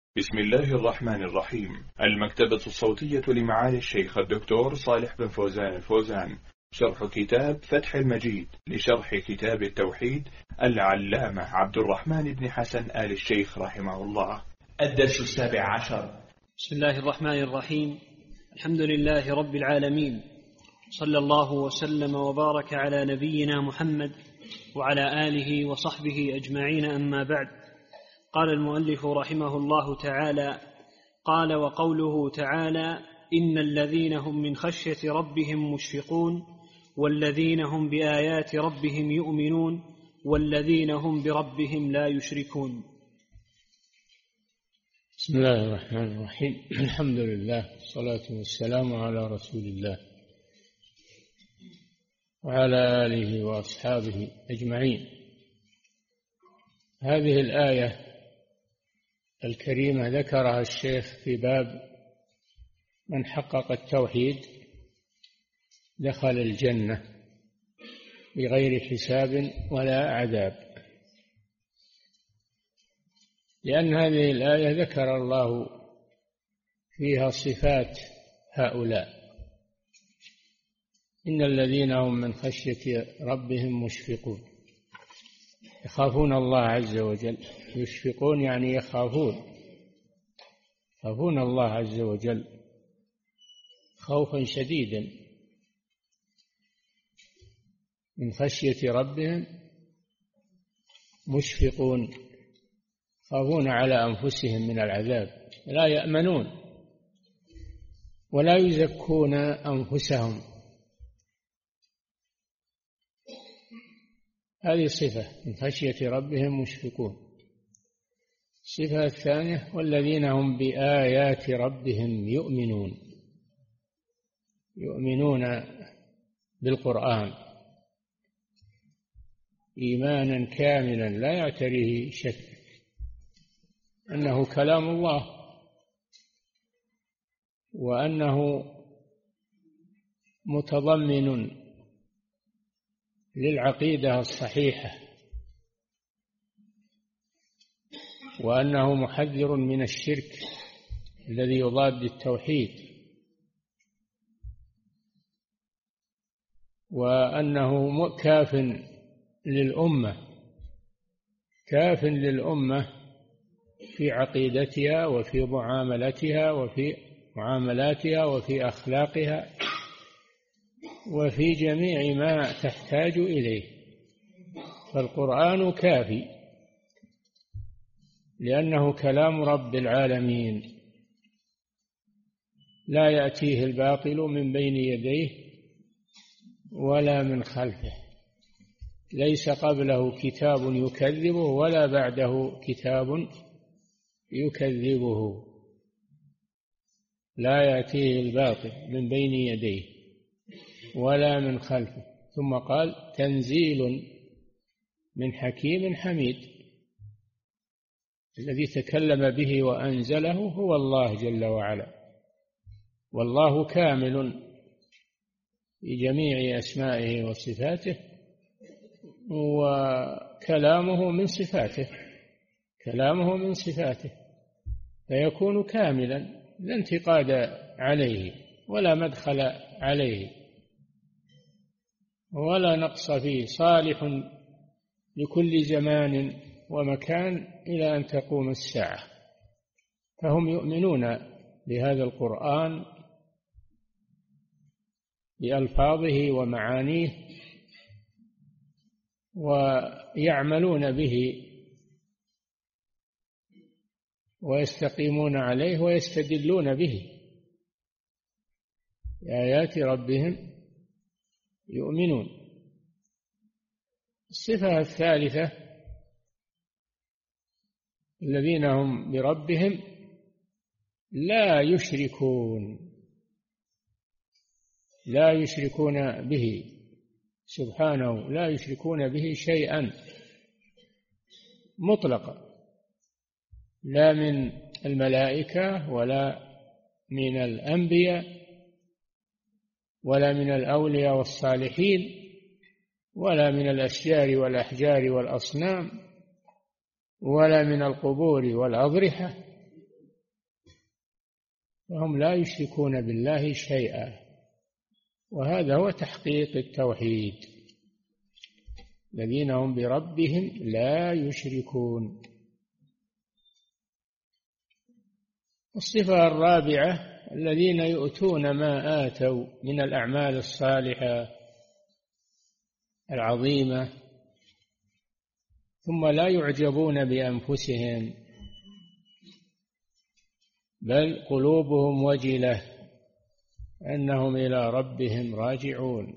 بسم الله الرحمن الرحيم. المكتبة الصوتية لمعالي الشيخ الدكتور صالح بن فوزان الفوزان، شرح كتاب فتح المجيد لشرح كتاب التوحيد العلامة عبد الرحمن بن حسن آل الشيخ رحمه الله. الدرس 17. بسم الله الرحمن الرحيم. الحمد لله رب العالمين، صلى الله وسلم وبارك على نبينا محمد وعلى آله وصحبه أجمعين، أما بعد. قال المؤلف رحمه الله تعالى: قال: وقوله تعالى: إن الذين هم من خشية ربهم مشفقون والذين هم بآيات ربهم يؤمنون والذين هم بربهم لا يشركون. بسم الله الرحمن الرحيم. الحمد لله، والصلاة والسلام على رسول الله وعلى آله وأصحابه أجمعين. هذه الآية الكريمة ذكرها الشيخ في باب من حقق التوحيد دخل الجنة بغير حساب ولا عذاب، لأن هذه الآية ذكر الله فيها صفات هؤلاء: إن الذين هم من خشية ربهم مشفقون، يخافون الله عز وجل. يشفقون يعني يخافون الله عز وجل خوفا شديدا. من خشية ربهم مشفقون، يخافون على أنفسهم من العذاب، لا يأمنون ولا يزكون أنفسهم. هذه صفة من خشية ربهم مشفقون. الصفة الثانية: والذين هم بآيات ربهم يؤمنون بالقرآن إيمانا كاملا لا يعتريه شك أنه كلام الله، وأنه متضمن للعقيدة الصحيحة، وأنه محذر من الشرك الذي يضاد التوحيد، وأنه كاف للأمة في عقيدتها وفي معاملاتها وفي أخلاقها وفي جميع ما تحتاج إليه. فالقرآن كافي لأنه كلام رب العالمين، لا يأتيه الباطل من بين يديه ولا من خلفه، ليس قبله كتاب يكذبه ولا بعده كتاب يكذبه، لا يأتيه الباطل من بين يديه ولا من خلفه. ثم قال: تنزيل من حكيم حميد. الذي تكلم به وأنزله هو الله جل وعلا، والله كامل في جميع أسمائه وصفاته، وكلامه من صفاته، فيكون كاملا لا انتقاد عليه ولا مدخل عليه ولا نقص فيه، صالح لكل زمان ومكان إلى أن تقوم الساعة. فهم يؤمنون بهذا القرآن بألفاظه ومعانيه، ويعملون به ويستقيمون عليه ويستدلون به. بآيات ربهم يؤمنون. الصفة الثالثة: الذين هم بربهم لا يشركون به سبحانه، لا يشركون به شيئا مطلقا، لا من الملائكة ولا من الأنبياء ولا من الأولياء والصالحين ولا من الأشجار والأحجار والأصنام ولا من القبور والأضرحة، وهم لا يشركون بالله شيئا، وهذا هو تحقيق التوحيد، الذين هم بربهم لا يشركون. الصفة الرابعة الذين يؤتون ما آتوا من الأعمال الصالحة العظيمة ثم لا يعجبون بأنفسهم، بل قلوبهم وجلة أنهم إلى ربهم راجعون،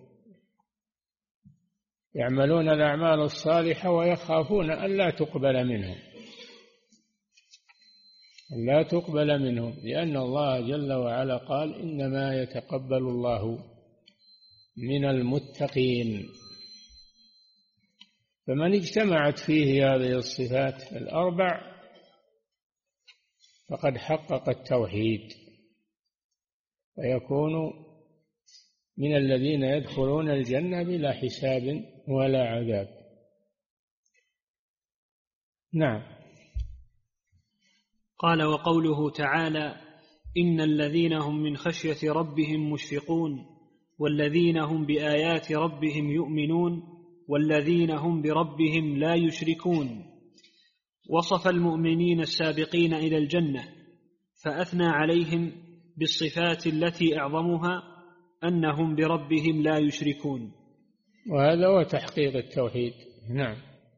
يعملون الأعمال الصالحة ويخافون ألا تقبل منهم، لأن الله جل وعلا قال إنما يتقبل الله من المتقين. فمن اجتمعت فيه هذه الصفات الأربع فقد حقق التوحيد، ويكون من الذين يدخلون الجنة بلا حساب ولا عذاب. نعم. قال: وقوله تعالى: إن الذين هم من خشية ربهم مشفقون والذين هم بآيات ربهم يؤمنون والذين هم بربهم لا يشركون. وصف المؤمنين السابقين إلى الجنة فأثنى عليهم بالصفات التي أعظمها أنهم بربهم لا يشركون، وهذا هو تحقيق التوحيد. نعم.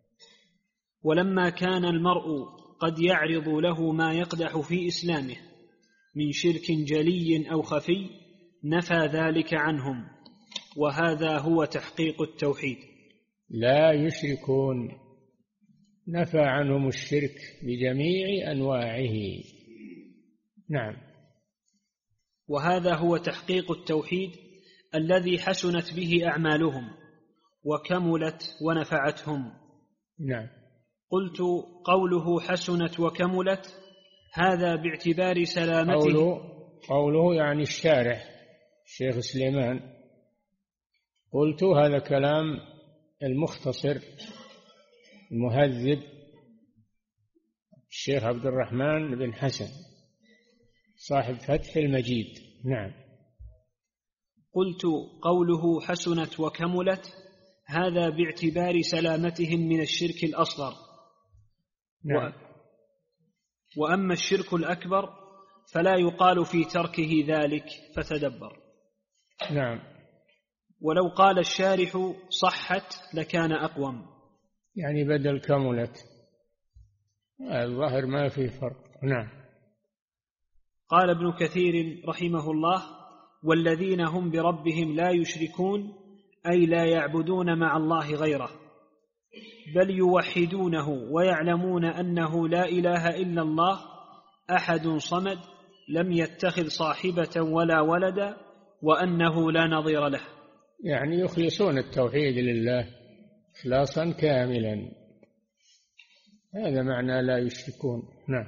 ولما كان المرء قد يعرض له ما يقدح في إسلامه من شرك جلي أو خفي نفى ذلك عنهم، وهذا هو تحقيق التوحيد. لا يشركون، نفى عنهم الشرك بجميع أنواعه. نعم. وهذا هو تحقيق التوحيد الذي حسنت به أعمالهم وكملت ونفعتهم. نعم. قلت: قوله حسنت وكملت هذا باعتبار سلامته. قوله يعني الشارح الشيخ سليمان. قلت هذا كلام المختصر المهذب الشيخ عبد الرحمن بن حسن صاحب فتح المجيد. نعم. قلت: قوله حسنت وكملت هذا باعتبار سلامتهم من الشرك الأصغر. نعم. وأما الشرك الأكبر فلا يقال في تركه ذلك، فتدبر. نعم. ولو قال الشارح صحت لكان أقوم، يعني بدل كملت، الظاهر ما في فرق. نعم. قال ابن كثير رحمه الله: والذين هم بربهم لا يشركون أي لا يعبدون مع الله غيره، بل يوحدونه ويعلمون أنه لا إله إلا الله أحد صمد لم يتخذ صاحبة ولا ولدا وأنه لا نظير له. يعني يخلصون التوحيد لله إخلاصا كاملا، هذا معنى لا يشركون. نعم.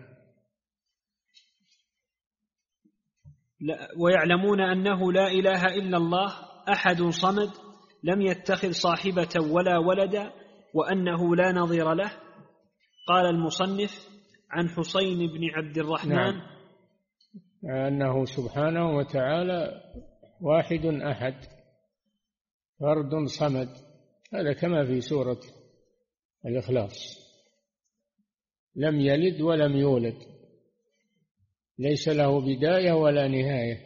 ويعلمون أنه لا إله إلا الله أحد صمد لم يتخذ صاحبة ولا ولدا وأنه لا نظير له. قال المصنف عن حسين بن عبد الرحمن: نعم. أنه سبحانه وتعالى واحد أحد فرد صمد، هذا كما في سورة الإخلاص. لم يلد ولم يولد، ليس له بداية ولا نهاية،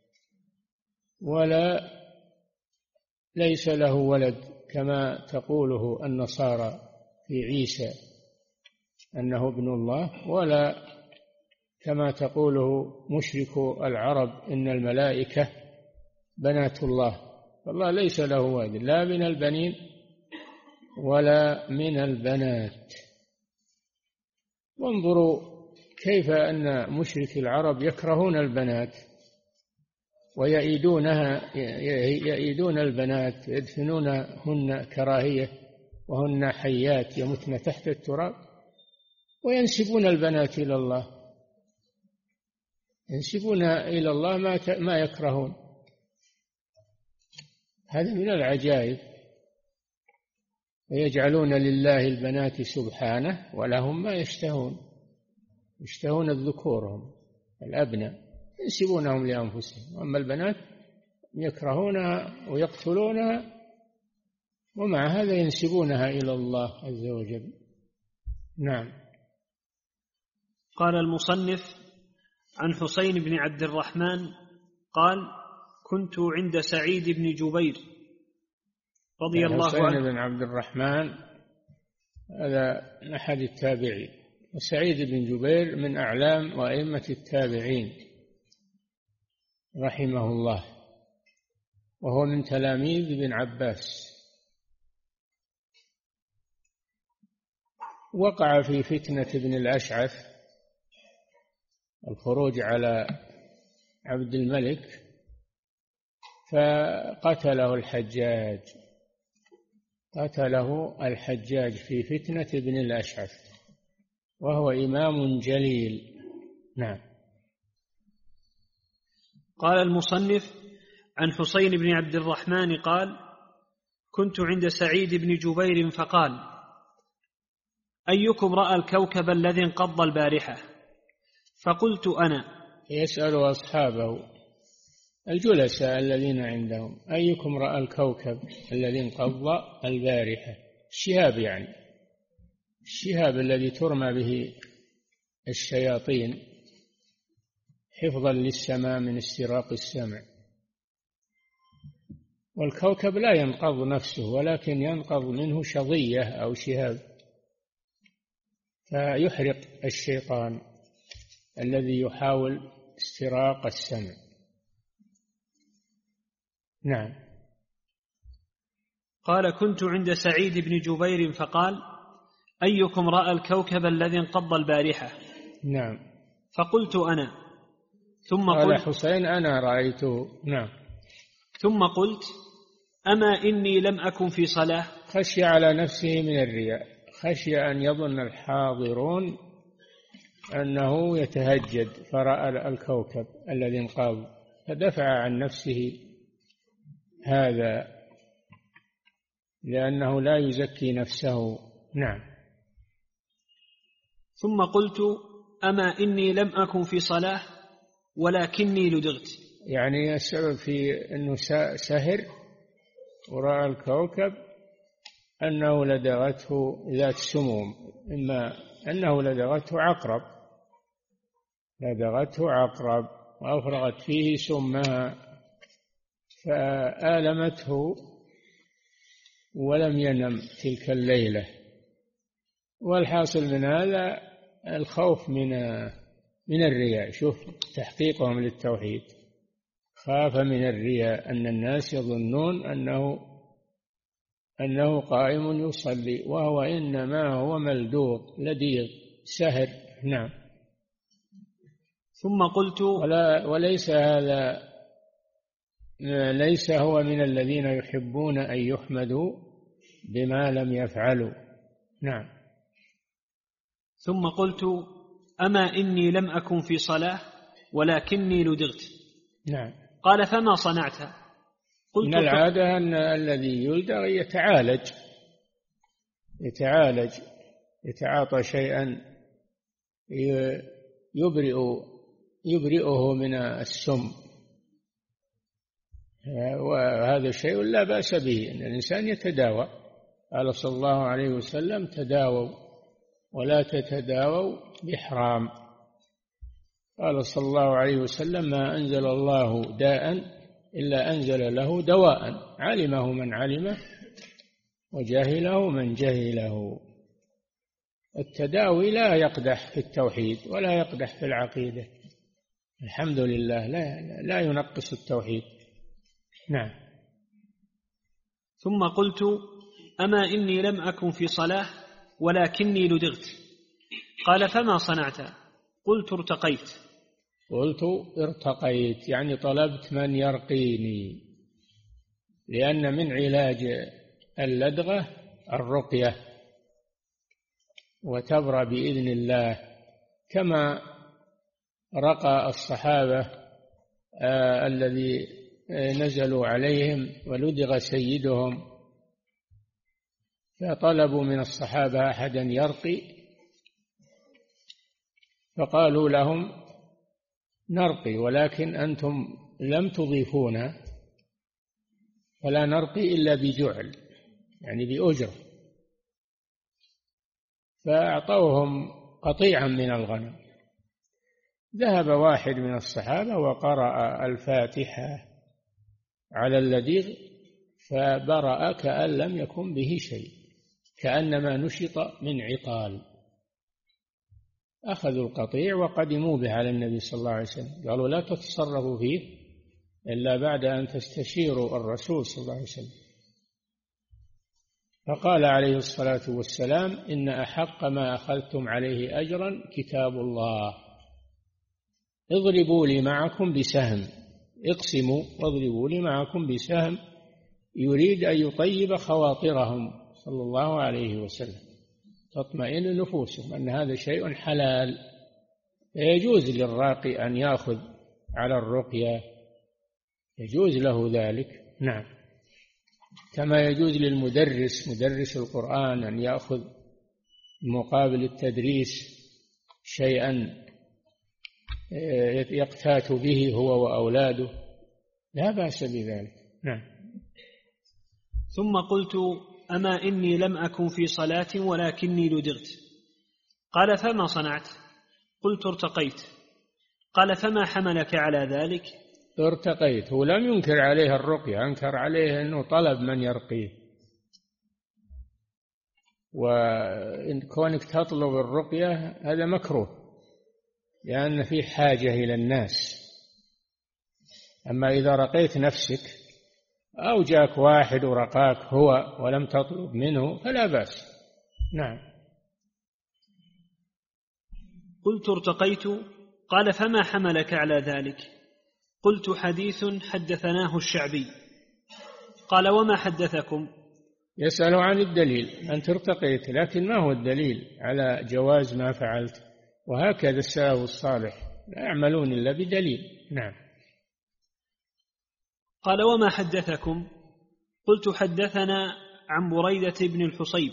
ولا ليس له ولد كما تقوله النصارى في عيسى أنه ابن الله، ولا كما تقوله مشركو العرب إن الملائكة بنات الله. فالله ليس له ولد لا من البنين ولا من البنات. وانظروا كيف أن مشركي العرب يكرهون البنات ويعيدون البنات، يدفنونهن كراهية وهن حيات يمتن تحت التراب، وينسبون البنات إلى الله، ينسبون إلى الله ما يكرهون. هذا من العجائب. ويجعلون لله البنات سبحانه ولهم ما يشتهون، يشتهون الذكور هم الأبناء، ينسبونهم لأنفسهم، أما البنات يكرهونها ويقتلونها، ومع هذا ينسبونها إلى الله عز وجل. نعم. قال المصنف: عن حسين بن عبد الرحمن قال: كنت عند سعيد بن جبير رضي الله عنه. حسين بن عبد الرحمن هذا أحد التابعين، وسعيد بن جبير من أعلام وأئمة التابعين رحمه الله، وهو من تلاميذ ابن عباس. وقع في فتنة ابن الأشعث، الخروج على عبد الملك، فقتله الحجاج، قتله الحجاج في فتنة ابن الأشعث، وهو إمام جليل. نعم. قال المصنف: عن حسين بن عبد الرحمن قال: كنت عند سعيد بن جبير فقال: أيكم رأى الكوكب الذي انقض البارحة؟ فقلت أنا. يسأل أصحابه الجلساء الذين عندهم: أيكم رأى الكوكب الذي انقض البارحة؟ الشهاب، يعني الشهاب الذي ترمى به الشياطين حفظا للسماء من استراق السمع. والكوكب لا ينقض نفسه، ولكن ينقض منه شظية أو شهاب فيحرق الشيطان الذي يحاول استراق السمع. نعم. قال: كنت عند سعيد بن جبير فقال: أيكم رأى الكوكب الذي انقض البارحة؟ نعم. فقلت أنا. ثم قال قلت: حسين: أنا رأيته. نعم. ثم قلت: أما إني لم أكن في صلاة. خشي على نفسه من الرياء، خشي أن يظن الحاضرون أنه يتهجد فرأى الكوكب الذي انقض، فدفع عن نفسه هذا لأنه لا يزكي نفسه. نعم. ثم قلت: أما إني لم أكن في صلاة ولكني لدغت. يعني السبب في أنه سهر ورأى الكوكب أنه لدغته ذات سموم، إما أنه لدغته عقرب وأفرغت فيه سمها فآلمته ولم ينم تلك الليلة. والحاصل من هذا الخوف من الرياء. شوف تحقيقهم للتوحيد، خاف من الرياء، أن الناس يظنون أنه قائم يصلي وهو إنما هو ملدوغ لديغ سهر. نعم. ثم قلت: وليس هذا، ليس هو من الذين يحبون أن يحمدوا بما لم يفعلوا. نعم. ثم قلت: أما إني لم أكن في صلاة ولكني لدغت. نعم. قال: فما صنعت؟ قلت: من العادة أن الذي يلدغ يتعاطى شيئا يبرئه من السم، وهذا شيء لا بأس به أن الإنسان يتداوى. قال صلى الله عليه وسلم: تداووا ولا تتداووا بحرام. قال صلى الله عليه وسلم: ما أنزل الله داء إلا أنزل له دواء، علمه من علمه وجهله من جهله. التداوي لا يقدح في التوحيد ولا يقدح في العقيدة، الحمد لله، لا ينقص التوحيد. نعم. ثم قلت: أما إني لم أكن في صلاة ولكني لدغت. قال: فما صنعت؟ قلت: ارتقيت، يعني طلبت من يرقيني، لأن من علاج اللدغة الرقية، وتبرأ بإذن الله، كما رقى الصحابة الذي نزلوا عليهم ولدغ سيدهم، فطلبوا من الصحابة أحدا يرقي، فقالوا لهم: نرقي، ولكن أنتم لم تضيفونا، فلا نرقي إلا بجعل، يعني بأجرة. فأعطوهم قطيعا من الغنم. ذهب واحد من الصحابة وقرأ الفاتحة على اللذيذ فبرأ كأن لم يكن به شيء، كأنما نشط من عقال. أخذوا القطيع وقدموا به على النبي صلى الله عليه وسلم، قالوا لا تتصرفوا فيه إلا بعد أن تستشيروا الرسول صلى الله عليه وسلم. فقال عليه الصلاة والسلام: إن أحق ما أخذتم عليه أجرا كتاب الله، اضربوا لي معكم بسهم، اقسموا واضربوا لي معكم بسهم، يريد أن يطيب خواطرهم صلى الله عليه وسلم، تطمئن نفوسهم أن هذا شيء حلال. يجوز للراقي أن يأخذ على الرقية، يجوز له ذلك، نعم، كما يجوز للمدرس، مدرس القرآن، أن يأخذ مقابل التدريس شيئا يقتات به هو وأولاده، لا بأس بذلك، نعم. ثم قلت: أما إني لم أكن في صلاة ولكني لدغت. قال: فما صنعت؟ قلت: ارتقيت. قال: فما حملك على ذلك؟ ارتقيت. هو لم ينكر عليه الرقية، أنكر عليه أنه طلب من يرقيه، وإن كونك تطلب الرقية هذا مكروه، لأن في حاجة إلى الناس. أما إذا رقيت نفسك أو جاك واحد ورقاك هو ولم تطلب منه فلا بأس، نعم. قلت: ارتقيت. قال: فما حملك على ذلك؟ قلت: حديث حدثناه الشعبي. قال: وما حدثكم؟ يسأل عن الدليل، أنت ارتقيت، لكن ما هو الدليل على جواز ما فعلت؟ وهكذا السلف الصالح لا يعملون إلا بدليل، نعم. قال: وما حدثكم؟ قلت: حدثنا عن بريدة بن الحصيب.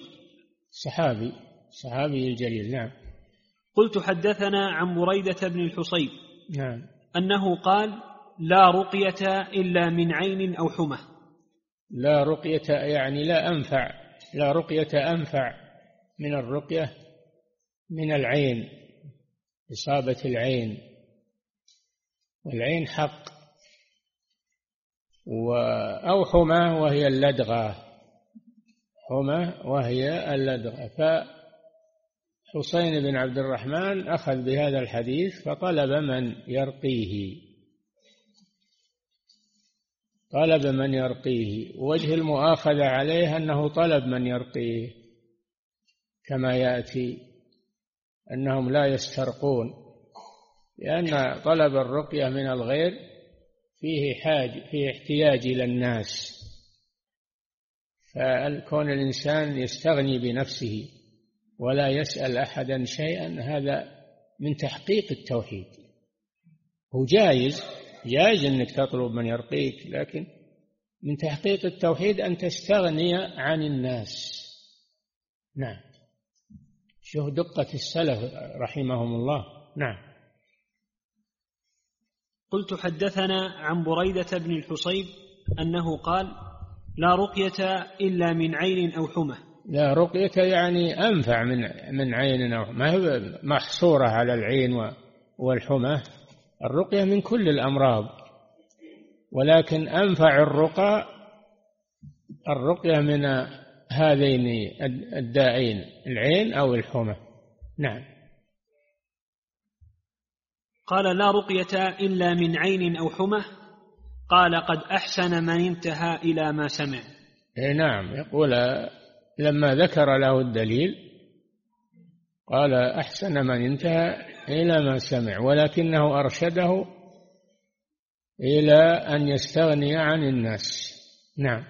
صحابي الجليل، نعم. قلت: حدثنا عن بريدة بن الحصيب، نعم، أنه قال: لا رقية إلا من عين أو حمى. لا رقية يعني لا رقية أنفع من الرقية من العين، إصابة العين، والعين حق، أو حمى وهي اللدغة، فحسين بن عبد الرحمن أخذ بهذا الحديث فطلب من يرقيه، وجه المؤاخذة عليه أنه طلب من يرقيه، كما يأتي أنهم لا يسترقون، لأن طلب الرقية من الغير فيه احتياج إلى الناس، فكون الإنسان يستغني بنفسه ولا يسأل أحدا شيئا هذا من تحقيق التوحيد. هو جائز أنك تطلب من يرقيك، لكن من تحقيق التوحيد أن تستغني عن الناس، نعم. شوف دقة السلف رحمهم الله، نعم. قلت: حدثنا عن بريدة بن الحصيب أنه قال: لا رقية إلا من عين أو حمى. لا رقية يعني أنفع من عين أو حمى، ما هي محصورة على العين والحمى، الرقية من كل الأمراض، ولكن أنفع الرقية من هذين الداعين، العين أو الحمى، نعم. قال: لا رقية إلا من عين أو حمى. قال: قد أحسن من انتهى إلى ما سمع. نعم، يقول لما ذكر له الدليل قال: أحسن من انتهى إلى ما سمع، ولكنه أرشده إلى أن يستغني عن الناس، نعم.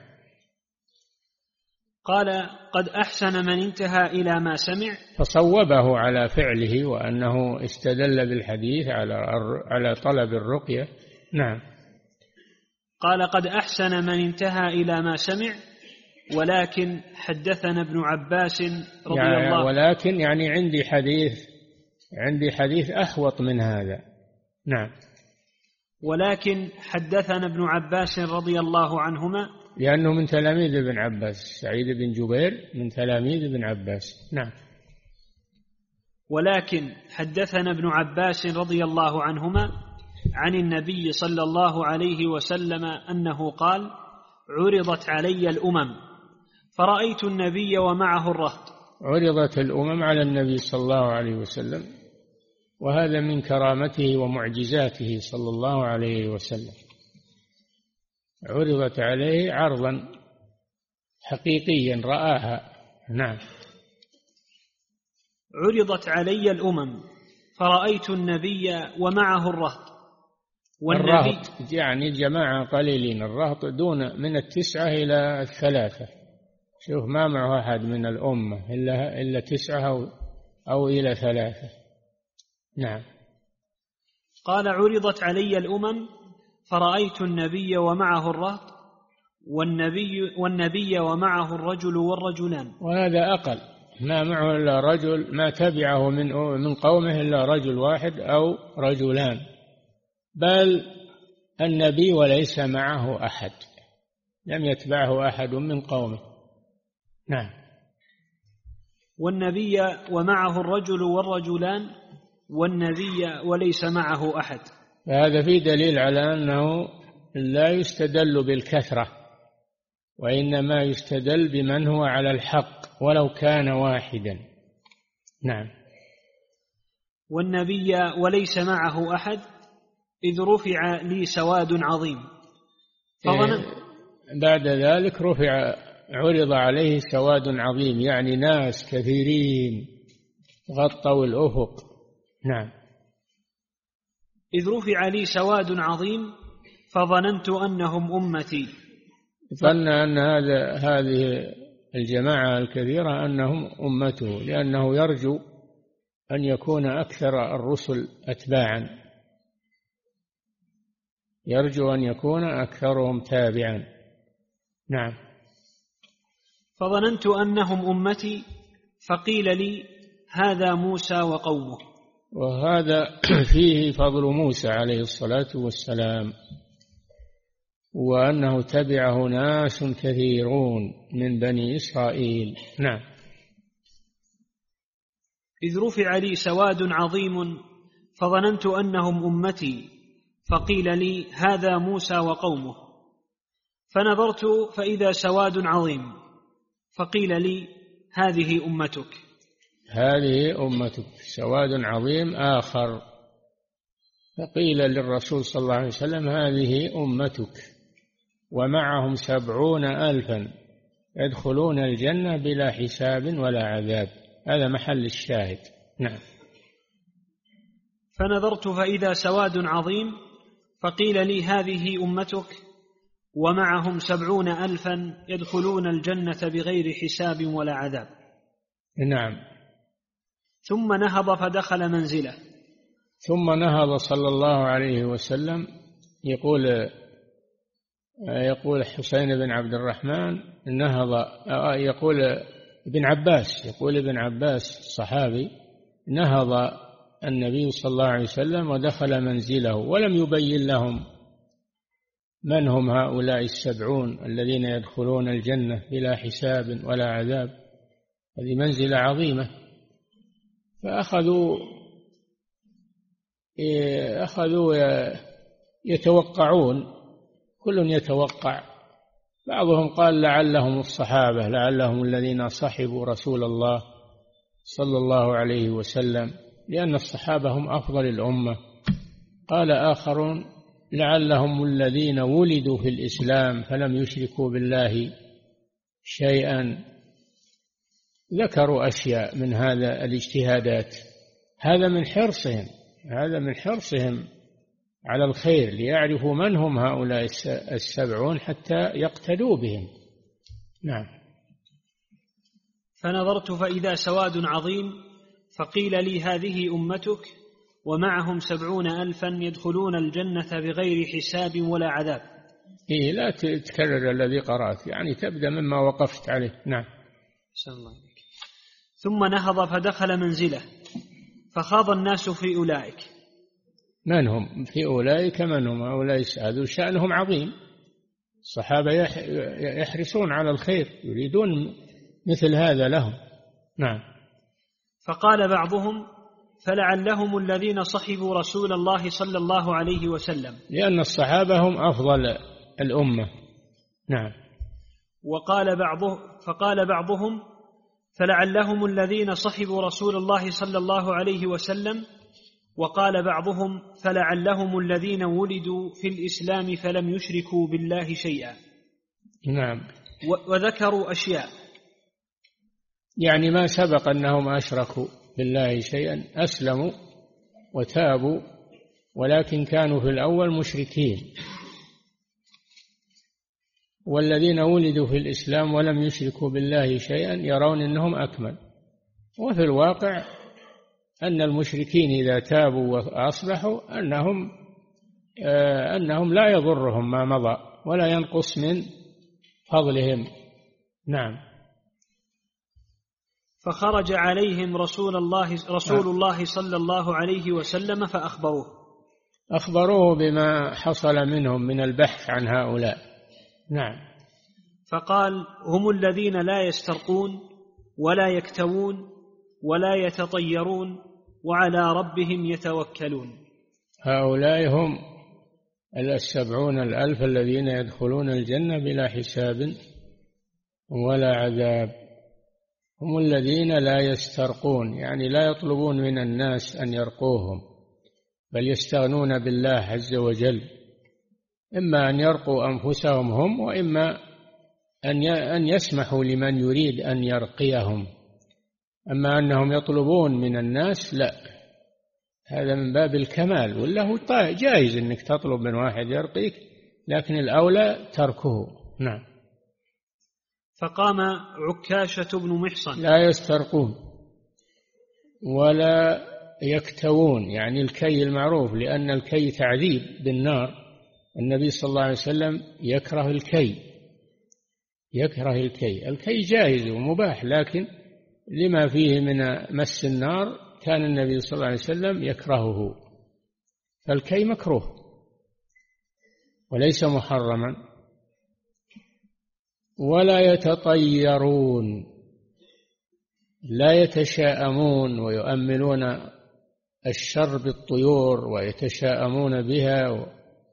قال: قد أحسن من انتهى إلى ما سمع، فصوبه على فعله، وأنه استدل بالحديث على طلب الرقية، نعم. قال: قد أحسن من انتهى إلى ما سمع، ولكن حدثنا ابن عباس رضي الله. ولكن يعني عندي حديث أحوط من هذا، نعم. ولكن حدثنا ابن عباس رضي الله عنهما، لأنه من تلاميذ ابن عباس. سعيد بن جبير من تلاميذ ابن عباس. نعم. ولكن حدثنا ابن عباس رضي الله عنهما عن النبي صلى الله عليه وسلم أنه قال: عرضت علي الأمم فرأيت النبي ومعه الرهط. عرضت الأمم على النبي صلى الله عليه وسلم، وهذا من كرامته ومعجزاته صلى الله عليه وسلم. عرضت عليه عرضا حقيقيا رآها. نعم. عرضت علي الأمم فرأيت النبي ومعه الرهط. الرهط يعني جماعة قليلين، الرهط دون من 9 إلى 3. شوف، ما معه أحد من الأمة إلا 9 أو إلى 3. نعم. قال: عرضت علي الأمم فرأيت النبي ومعه الرهط والنبي ومعه الرجل والرجلان. وهذا أقل، ما معه إلا رجل، ما تبعه من قومه إلا رجل واحد أو رجلان، بل النبي وليس معه أحد، لم يتبعه أحد من قومه. نعم. والنبي ومعه الرجل والرجلان والنبي وليس معه أحد. فهذا فيه دليل على أنه لا يستدل بالكثرة، وإنما يستدل بمن هو على الحق ولو كان واحدا. نعم. والنبي وليس معه أحد إذ رفع لي سواد عظيم. بعد ذلك عرض عليه سواد عظيم، يعني ناس كثيرين غطوا الأفق. نعم. إذ رفع لي سواد عظيم فظننت أنهم أمتي. ظن أن هذه الجماعة الكثيرة أنهم أمته، لأنه يرجو أن يكون أكثر الرسل أتباعا، يرجو أن يكون أكثرهم تابعا. نعم. فظننت أنهم أمتي فقيل لي: هذا موسى وقومه. وهذا فيه فضل موسى عليه الصلاة والسلام، وأنه تبعه ناس كثيرون من بني إسرائيل. نعم. إذ رفع لي سواد عظيم فظننت أنهم أمتي فقيل لي: هذا موسى وقومه. فنظرت فإذا سواد عظيم فقيل لي: هذه أمتك. هذه أمتك. سواد عظيم آخر، فقيل للرسول صلى الله عليه وسلم: هذه أمتك ومعهم 70,000 يدخلون الجنة بلا حساب ولا عذاب. هذا محل الشاهد. نعم. فنظرت فإذا سواد عظيم فقيل لي: هذه أمتك ومعهم 70,000 يدخلون الجنة بغير حساب ولا عذاب. نعم. ثم نهض فدخل منزله. ثم نهض صلى الله عليه وسلم. يقول حسين بن عبد الرحمن نهض، يقول ابن عباس الصحابي: نهض النبي صلى الله عليه وسلم ودخل منزله ولم يبين لهم من هم هؤلاء 70 الذين يدخلون الجنة بلا حساب ولا عذاب. هذه منزلة عظيمة. فأخذوا يتوقعون، كل يتوقع. بعضهم قال لعلهم الصحابة، لعلهم الذين صحبوا رسول الله صلى الله عليه وسلم، لأن الصحابة هم أفضل الأمة. قال آخرون لعلهم الذين ولدوا في الإسلام فلم يشركوا بالله شيئا. ذكروا أشياء من هذا الاجتهادات. هذا من حرصهم على الخير، ليعرفوا من هم هؤلاء 70 حتى يقتدوا بهم. نعم. فنظرت فإذا سواد عظيم فقيل لي: هذه أمتك ومعهم 70,000 يدخلون الجنة بغير حساب ولا عذاب. لا تتكرر الذي قرأت، يعني تبدأ مما وقفت عليه. نعم. ثم نهض فدخل منزله فخاض الناس في أولئك. من هم في أولئك؟ من هم هؤلاء هذو شأنهم عظيم. الصحابة يحرصون على الخير، يريدون مثل هذا لهم. نعم. فقال بعضهم: فلعلهم الذين صحبوا رسول الله صلى الله عليه وسلم، لأن الصحابة هم أفضل الأمة. نعم. فقال بعضهم: فلعلهم الذين صحبوا رسول الله صلى الله عليه وسلم. وقال بعضهم: فلعلهم الذين ولدوا في الإسلام فلم يشركوا بالله شيئا. نعم. وذكروا أشياء، يعني ما سبق أنهم أشركوا بالله شيئا، أسلموا وتابوا، ولكن كانوا في الأول مشركين. والذين ولدوا في الإسلام ولم يشركوا بالله شيئا يرون أنهم أكمل. وفي الواقع أن المشركين إذا تابوا وأصلحوا أنهم لا يضرهم ما مضى ولا ينقص من فضلهم. نعم. فخرج عليهم رسول الله صلى الله عليه وسلم أخبروه بما حصل منهم من البحث عن هؤلاء. نعم. فقال: هم الذين لا يسترقون ولا يكتوون ولا يتطيرون وعلى ربهم يتوكلون. هؤلاء هم 70,000 الذين يدخلون الجنة بلا حساب ولا عذاب. هم الذين لا يسترقون، يعني لا يطلبون من الناس أن يرقوهم، بل يستغنون بالله عز وجل، إما أن يرقوا أنفسهم هم، وإما أن يسمحوا لمن يريد أن يرقيهم. أما أنهم يطلبون من الناس لا، هذا من باب الكمال، ولا هو جائز أنك تطلب من واحد يرقيك، لكن الأولى تركه. نعم. فقام عكاشة بن محصن. لا يسترقون ولا يكتوون، يعني الكي المعروف، لأن الكي تعذيب بالنار. النبي صلى الله عليه وسلم يكره الكي. الكي جائز ومباح، لكن لما فيه من مس النار كان النبي صلى الله عليه وسلم يكرهه. فالكي مكروه وليس محرما. ولا يتطيرون، لا يتشاءمون ويؤملون الشر بالطيور ويتشاءمون بها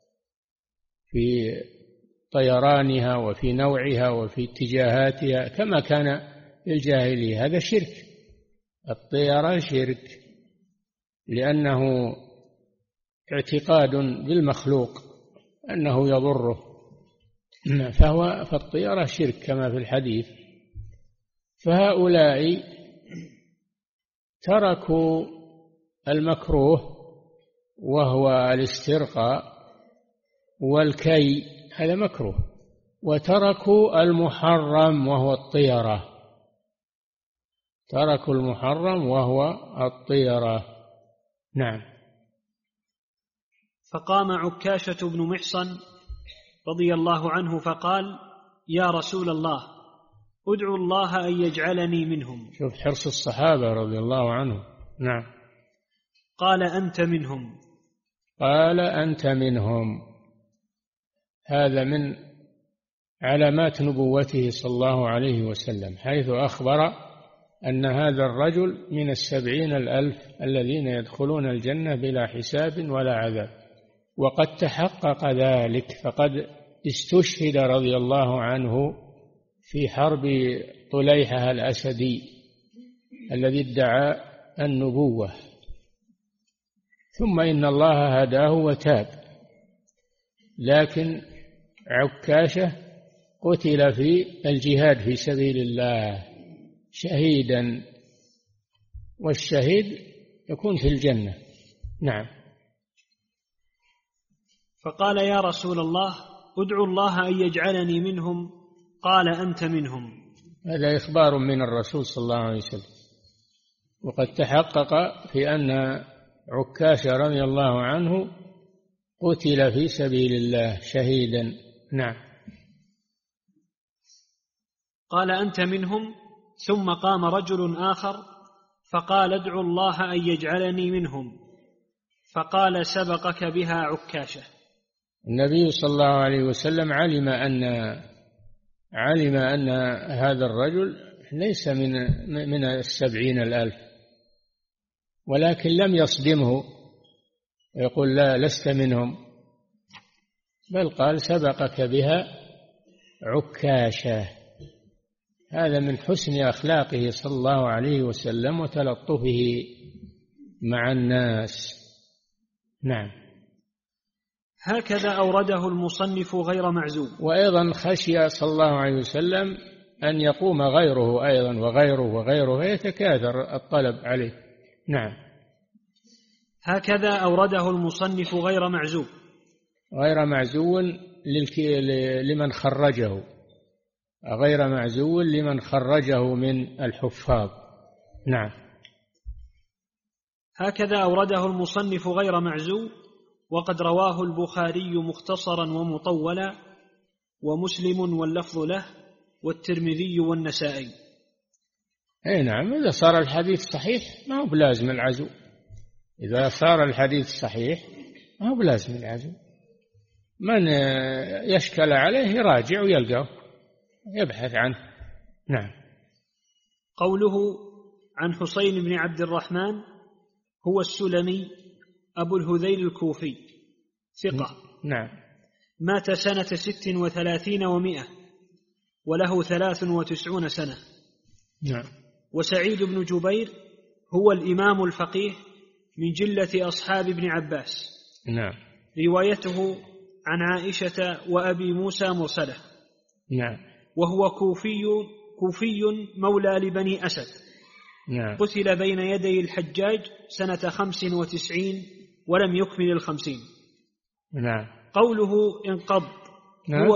في طيرانها وفي نوعها وفي اتجاهاتها كما كان في الجاهلية. هذا شرك، الطيران شرك، لأنه اعتقاد بالمخلوق أنه يضره، فالطيرة شرك كما في الحديث. فهؤلاء تركوا المكروه وهو الاسترقاء والكي، هذا مكروه، وتركوا المحرم وهو الطيرة. تركوا المحرم وهو الطيرة. نعم. فقام عكاشة بن محصن رضي الله عنه فقال: يا رسول الله، ادعو الله أن يجعلني منهم. شوف حرص الصحابة رضي الله عنهم. نعم. قال: أنت منهم. قال: أنت منهم. هذا من علامات نبوته صلى الله عليه وسلم، حيث أخبر أن هذا الرجل من 70,000 الذين يدخلون الجنة بلا حساب ولا عذاب، وقد تحقق ذلك، فقد استشهد رضي الله عنه في حرب طليحة الأسدي الذي ادعى النبوة، ثم إن الله هداه وتاب. لكن عكاشة قتل في الجهاد في سبيل الله شهيدا، والشهيد يكون في الجنة. نعم. فقال: يا رسول الله، ادعو الله أن يجعلني منهم. قال: أنت منهم. هذا إخبار من الرسول صلى الله عليه وسلم، وقد تحقق في أن عكاشة رضي الله عنه قتل في سبيل الله شهيدا. نعم. قال: أنت منهم. ثم قام رجل آخر فقال: ادعو الله أن يجعلني منهم. فقال سبقك بها عكاشة. النبي صلى الله عليه وسلم علم أن هذا الرجل ليس من 70,000، ولكن لم يصدمه ويقول لا لست منهم، بل قال سبقك بها عكاشة. هذا من حسن أخلاقه صلى الله عليه وسلم وتلطفه مع الناس. نعم. هكذا أورده المصنف غير معزوم. وأيضا خشي صلى الله عليه وسلم أن يقوم غيره أيضا وغيره فيتكاثر الطلب عليه. نعم. هكذا أورده المصنف غير معزوم. غير معزو لمن خرجه، غير معزو لمن خرجه من الحفاظ. نعم. هكذا أورده المصنف غير معزو، وقد رواه البخاري مختصرا ومطولا، ومسلم واللفظ له، والترمذي والنسائي. أي نعم. إذا صار الحديث صحيح ما هو بلازم العزو، إذا صار الحديث صحيح ما هو بلازم العزو. من يشكل عليه يراجع ويلقاه يبحث عنه. نعم. قوله عن حسين بن عبد الرحمن هو السلمي أبو الهذيل الكوفي ثقة. نعم. مات سنة 36 و100 وله 93 سنة. نعم. وسعيد بن جبير هو الإمام الفقيه من جلة أصحاب ابن عباس. نعم. روايته عن عائشة وأبي موسى مرسلة. نعم. وهو كوفي مولى لبني أسد. نعم. قتل بين يدي الحجاج سنة 95 ولم يكمل 50. نعم. قوله انقض. نعم.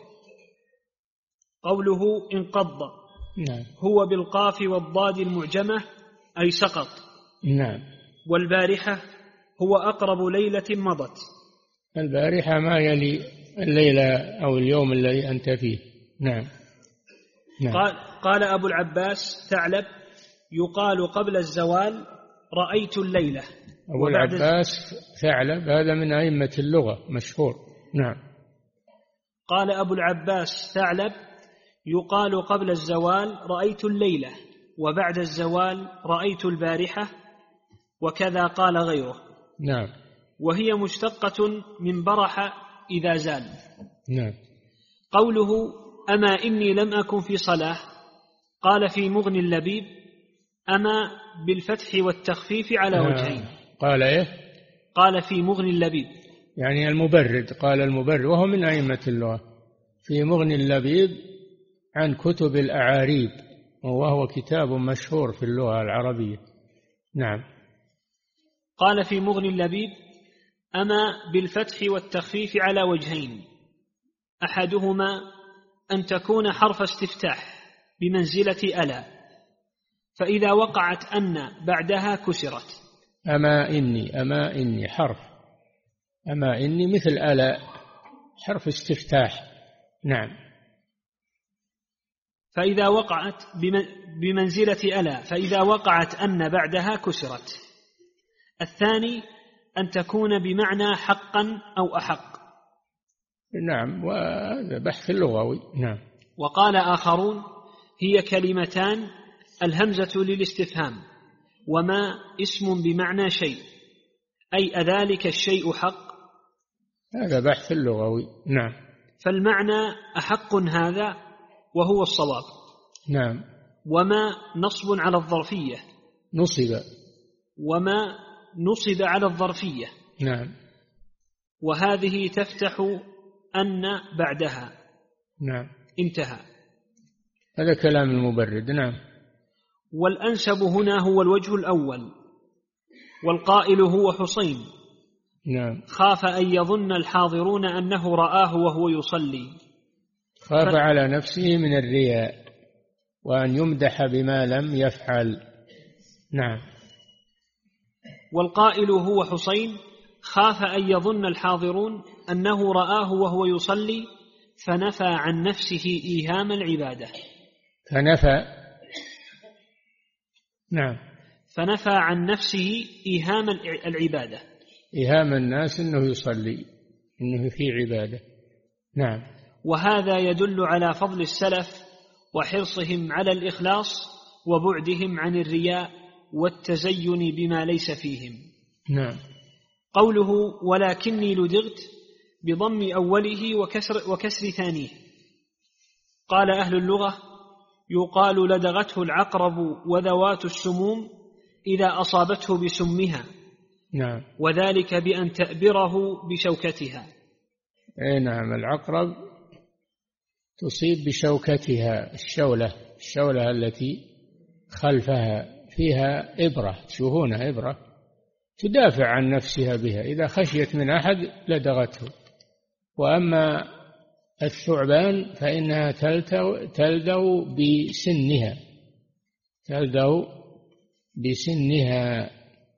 قوله انقض. نعم. هو بالقاف والضاد المعجمة أي سقط. نعم. والبارحة هو أقرب ليلة مضت. البارحة ما يلي الليلة أو اليوم الذي أنت فيه. نعم. نعم. قال أبو العباس ثعلب يقال قبل الزوال رأيت الليلة. أبو العباس ثعلب هذا من أئمة اللغة مشهور. نعم. قال أبو العباس ثعلب يقال قبل الزوال رأيت الليلة، وبعد الزوال رأيت البارحة، وكذا قال غيره. نعم. وهي مشتقة من برح إذا زال. نعم. قوله أما إني لم أكن في صلاة، قال في مغني اللبيب أما بالفتح والتخفيف على وجهين. قال إيه؟ قال في مغني اللبيب يعني المبرد، قال المبرد وهو من أئمة اللغة، في مغني اللبيب عن كتب الأعاريب، وهو كتاب مشهور في اللغة العربية. نعم. قال في مغني اللبيب أما بالفتح والتخفيف على وجهين، أحدهما أن تكون حرف استفتاح بمنزلة ألا، فإذا وقعت أن بعدها كسرت. أما إني حرف، أما إني مثل ألا حرف استفتاح. نعم. فإذا وقعت بمنزلة ألا، فإذا وقعت أن بعدها كسرت. الثاني أن تكون بمعنى حقا أو أحق. نعم. وهذا بحث لغوي. نعم. وقال آخرون هي كلمتان الهمزة للاستفهام، وما اسم بمعنى شيء، أي أذلك الشيء حق. هذا بحث لغوي. نعم. فالمعنى أحق هذا وهو الصواب. نعم. وما نصب على الظرفية، وما نصب على الظرفية. نعم. وهذه تفتح أن بعدها. نعم. انتهى. هذا كلام المبرد. نعم. والأنسب هنا هو الوجه الأول، والقائل هو حسين. نعم. خاف أن يظن الحاضرون أنه رآه وهو يصلي، خاف على نفسه من الرياء وأن يمدح بما لم يفعل. نعم. والقائل هو حسين خاف أن يظن الحاضرون أنه رآه وهو يصلي، فنفى عن نفسه إيهام العبادة. نعم. فنفى عن نفسه إيهام العبادة، إيهام الناس أنه يصلي، أنه في عبادة. نعم. وهذا يدل على فضل السلف وحرصهم على الإخلاص وبعدهم عن الرياء والتزين بما ليس فيهم. نعم. قوله ولكني لدغت بضم أوله وكسر ثانيه. قال أهل اللغة يقال لدغته العقرب وذوات السموم إذا أصابته بسمها. نعم. وذلك بأن تأبره بشوكتها. أي نعم، العقرب تصيب بشوكتها، الشولة التي خلفها فيها إبرة، تشوفونها إبرة، تدافع عن نفسها بها إذا خشيت من أحد لدغته. وأما الثعبان فإنها تلدغ بسنها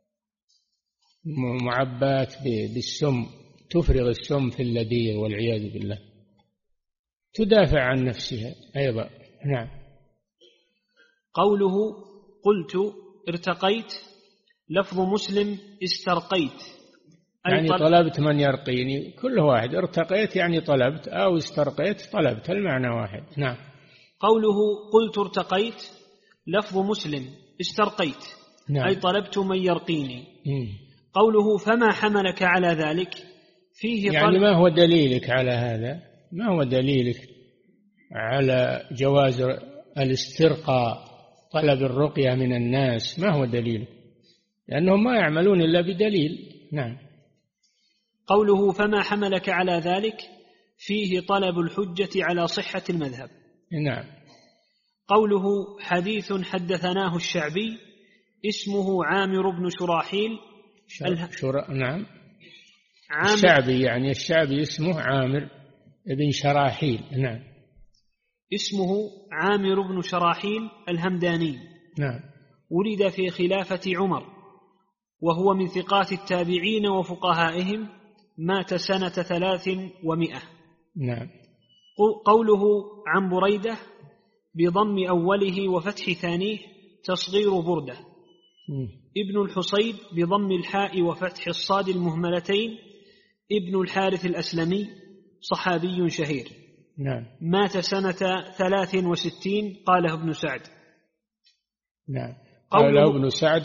معبات بالسم، تفرغ السم في اللديغ والعياذ بالله، تدافع عن نفسها أيضا. نعم. قوله قلت ارتقيت لفظ مسلم استرقيت، يعني طلبت من يرقيني، كل واحد ارتقيت يعني طلبت، أو استرقيت طلبت، المعنى واحد. نعم. قوله قلت ارتقيت لفظ مسلم استرقيت، نعم. أي طلبت من يرقيني. قوله فما حملك على ذلك فيه يعني ما هو دليلك على هذا؟ ما هو دليلك على جواز الاسترقاء، طلب الرقية من الناس؟ ما هو دليل؟ لأنهم ما يعملون إلا بدليل. نعم. قوله فما حملك على ذلك فيه طلب الحجة على صحة المذهب. نعم. قوله حديث حدثناه الشعبي اسمه عامر بن شراحيل. نعم. الشعبي يعني الشعبي اسمه عامر بن شراحيل. نعم. اسمه عامر بن شراحيل الهمداني. نعم. ولد في خلافة عمر، وهو من ثقات التابعين وفقهائهم، مات سنة 300. نعم. قوله عن بريدة بضم أوله وفتح ثانيه تصغير بردة. ابن الحصيب بضم الحاء وفتح الصاد المهملتين، ابن الحارث الأسلمي، صحابي شهير. نعم. مات سنة 63 قاله ابن سعد. نعم. قاله ابن سعد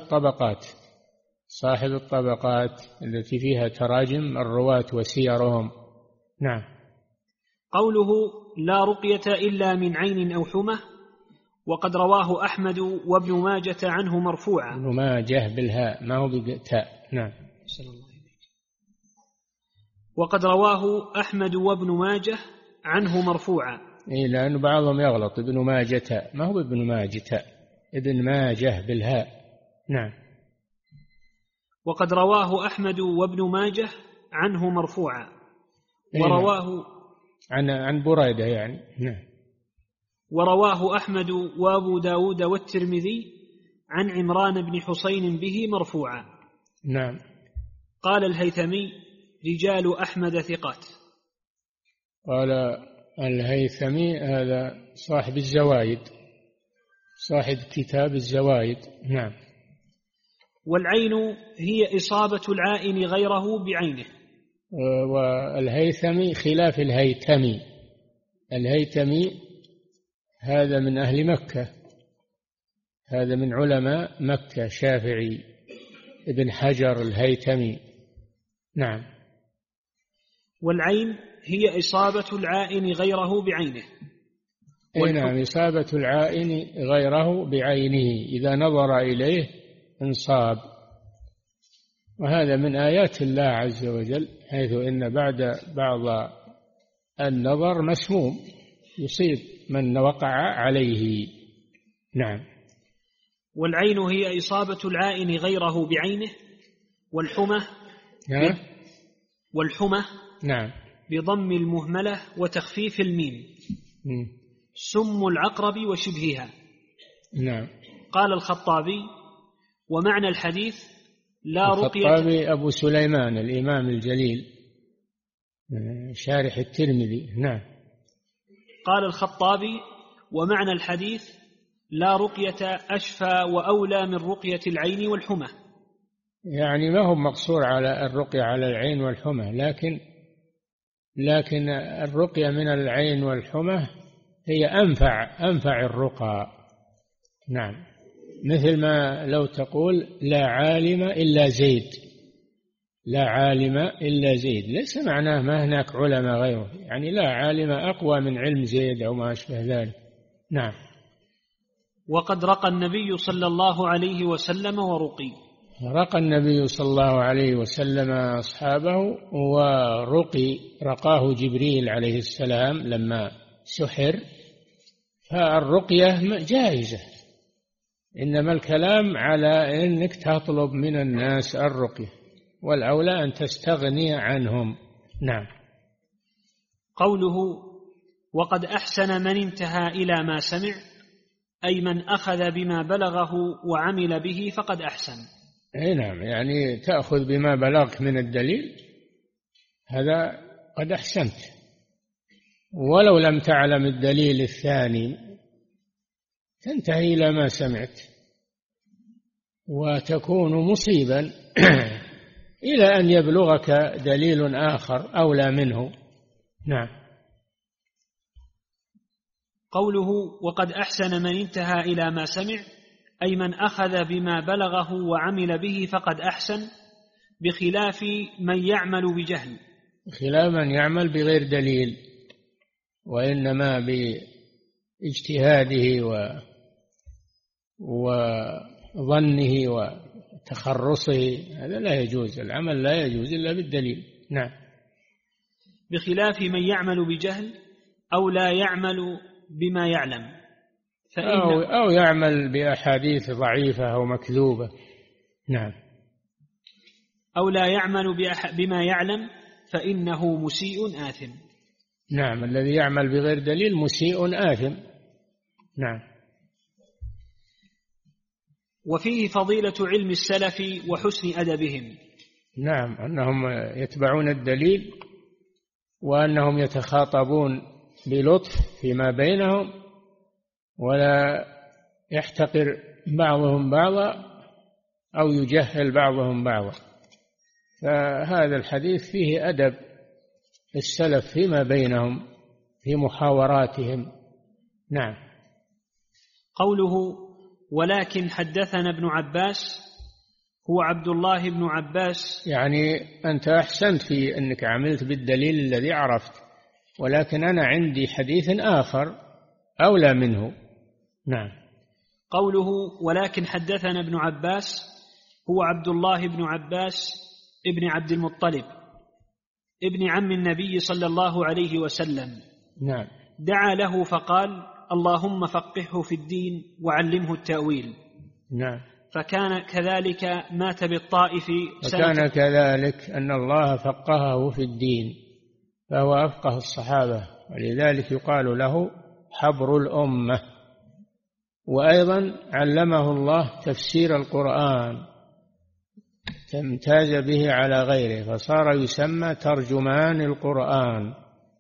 صاحب الطبقات التي فيها تراجم الرواة وسيرهم. نعم. قوله لا رقية إلا من عين أو حمى، وقد رواه أحمد وابن ماجة عنه مرفوعا. ابن ماجه بالهاء ما هو بالتاء. نعم. وقد رواه أحمد وابن ماجه عنه مرفوعا. إيه، لأن بعضهم يغلط، ابن ماجة ما هو ابن ماجة، ابن ماجه بالهاء. نعم. وقد رواه أحمد وابن ماجه عنه مرفوعا. ورواه عن بريدة يعني. نعم. ورواه أحمد وأبو داود والترمذي عن عمران بن حسين به مرفوعا. نعم. قال الهيثمي رجال أحمد ثقات. قال الهيثمي هذا صاحب الزوايد، صاحب كتاب الزوايد. نعم. والعين هي إصابة العائن غيره بعينه. والهيثمي خلاف الهيثمي هذا من أهل مكة، هذا من علماء مكة، شافعي ابن حجر الهيثمي. نعم. والعين هي إصابة العائن غيره بعينه. نعم، إصابة العائن غيره بعينه، إذا نظر إليه انصاب. وهذا من آيات الله عز وجل، حيث إن بعض النظر مسموم يصيب من وقع عليه. نعم. والعين هي إصابة العائن غيره بعينه. والحمى نعم بضم المهملة وتخفيف الميم. سم العقرب وشبهها. نعم. قال الخطابي ومعنى الحديث لا رقية. الخطابي أبو سليمان الإمام الجليل شارح الترمذي. نعم. قال الخطابي ومعنى الحديث: لا رقية أشفى وأولى من رقية العين والحمى. يعني ما هو مقصور على الرقية على العين والحمى، لكن الرقية من العين والحمى هي أنفع الرقى. نعم، مثل ما لو تقول لا عالم إلا زيد، لا عالم إلا زيد، ليس معناه ما هناك علماء غيره، يعني لا عالم أقوى من علم زيد أو ما أشبه ذلك. نعم. وقد رقى النبي صلى الله عليه وسلم ورقي. رقى النبي صلى الله عليه وسلم أصحابه رقاه جبريل عليه السلام لما سحر، فالرقية جائزة، إنما الكلام على أنك تطلب من الناس الرقية، والأولى أن تستغني عنهم. نعم. قوله وقد أحسن من انتهى إلى ما سمع، أي من أخذ بما بلغه وعمل به فقد أحسن. أي نعم، يعني تأخذ بما بلغك من الدليل، هذا قد أحسنت، ولو لم تعلم الدليل الثاني تنتهي إلى ما سمعت وتكون مصيبا إلى أن يبلغك دليل آخر أولى منه. نعم. قوله وقد أحسن من انتهى إلى ما سمع، أي من أخذ بما بلغه وعمل به فقد أحسن، بخلاف من يعمل بجهل. بخلاف من يعمل بغير دليل، وإنما باجتهاده وظنه وتخرصه، هذا لا يجوز، العمل لا يجوز إلا بالدليل. نعم. بخلاف من يعمل بجهل أو لا يعمل بما يعلم، أو يعمل بأحاديث ضعيفة أو مكذوبة. نعم. أو لا يعمل بما يعلم فإنه مسيء آثم. نعم، الذي يعمل بغير دليل مسيء آثم. نعم. وفيه فضيلة علم السلف وحسن أدبهم. نعم، أنهم يتبعون الدليل، وأنهم يتخاطبون بلطف فيما بينهم، ولا يحتقر بعضهم بعضا أو يجهل بعضهم بعضا. فهذا الحديث فيه أدب السلف فيما بينهم في محاوراتهم. نعم. قوله ولكن حدثنا ابن عباس، هو عبد الله بن عباس. يعني أنت أحسنت في أنك عملت بالدليل الذي عرفت، ولكن أنا عندي حديث آخر أولى منه. نعم. قوله ولكن حدثنا ابن عباس، هو عبد الله بن عباس ابن عبد المطلب ابن عم النبي صلى الله عليه وسلم. نعم. دعا له فقال اللهم فقهه في الدين وعلمه التأويل. نعم. فكان كذلك مات بالطائف فكان كذلك أن الله فقهه في الدين، فهو أفقه الصحابة، ولذلك يقال له حبر الأمة. وأيضا علمه الله تفسير القرآن، امتاز به على غيره، فصار يسمى ترجمان القرآن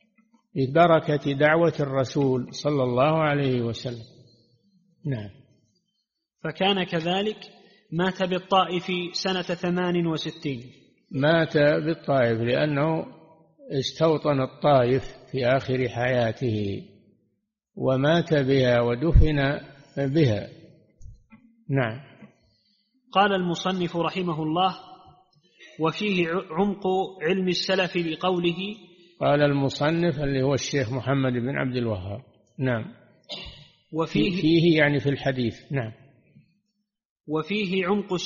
ببركة دعوة الرسول صلى الله عليه وسلم. نعم. فكان كذلك مات بالطائف سنة 68. مات بالطائف لأنه استوطن الطائف في آخر حياته، ومات بها ودفن بها. نعم. قال المصنف رحمه الله وفيه عمق علم السلف بقوله. قال المصنف اللي هو الشيخ محمد بن عبد الوهاب. نعم. فيه يعني في الحديث. نعم. وفيه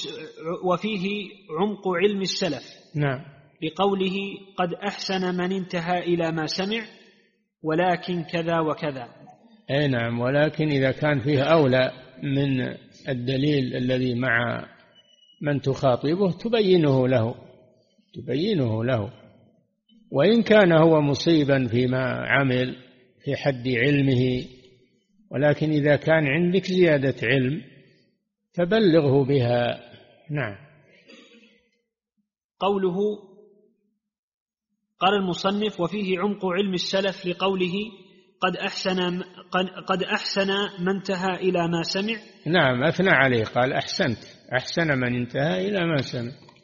عمق علم السلف. نعم. بقوله قد أحسن من انتهى إلى ما سمع ولكن كذا وكذا. أي نعم، ولكن إذا كان فيه أولى من الدليل الذي مع من تخاطبه تبينه له، وإن كان هو مصيبا فيما عمل في حد علمه، ولكن إذا كان عندك زيادة علم فبلغه بها. نعم. قوله قال المصنف وفيه عمق علم السلف لقوله قد أحسن من انتهى إلى ما سمع. نعم، أثنى عليه، قال أحسنت، أحسن من انتهى إلى ما سمع.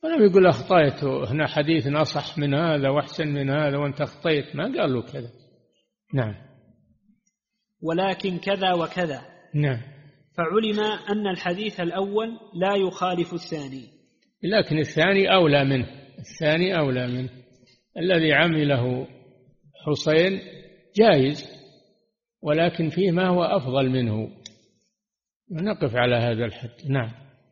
ولم يقول أخطيت هنا حديث أصح من هذا وأحسن من هذا وأنت أخطيت، ما قال له كذا. نعم. ولكن كذا وكذا. نعم. فعلم أن الحديث الأول لا يخالف الثاني، لكن الثاني أولى منه، الثاني أولى منه. الذي عمله حسين جائز، ولكن فيه ما هو أفضل منه. ونقف على هذا الحد. نعم.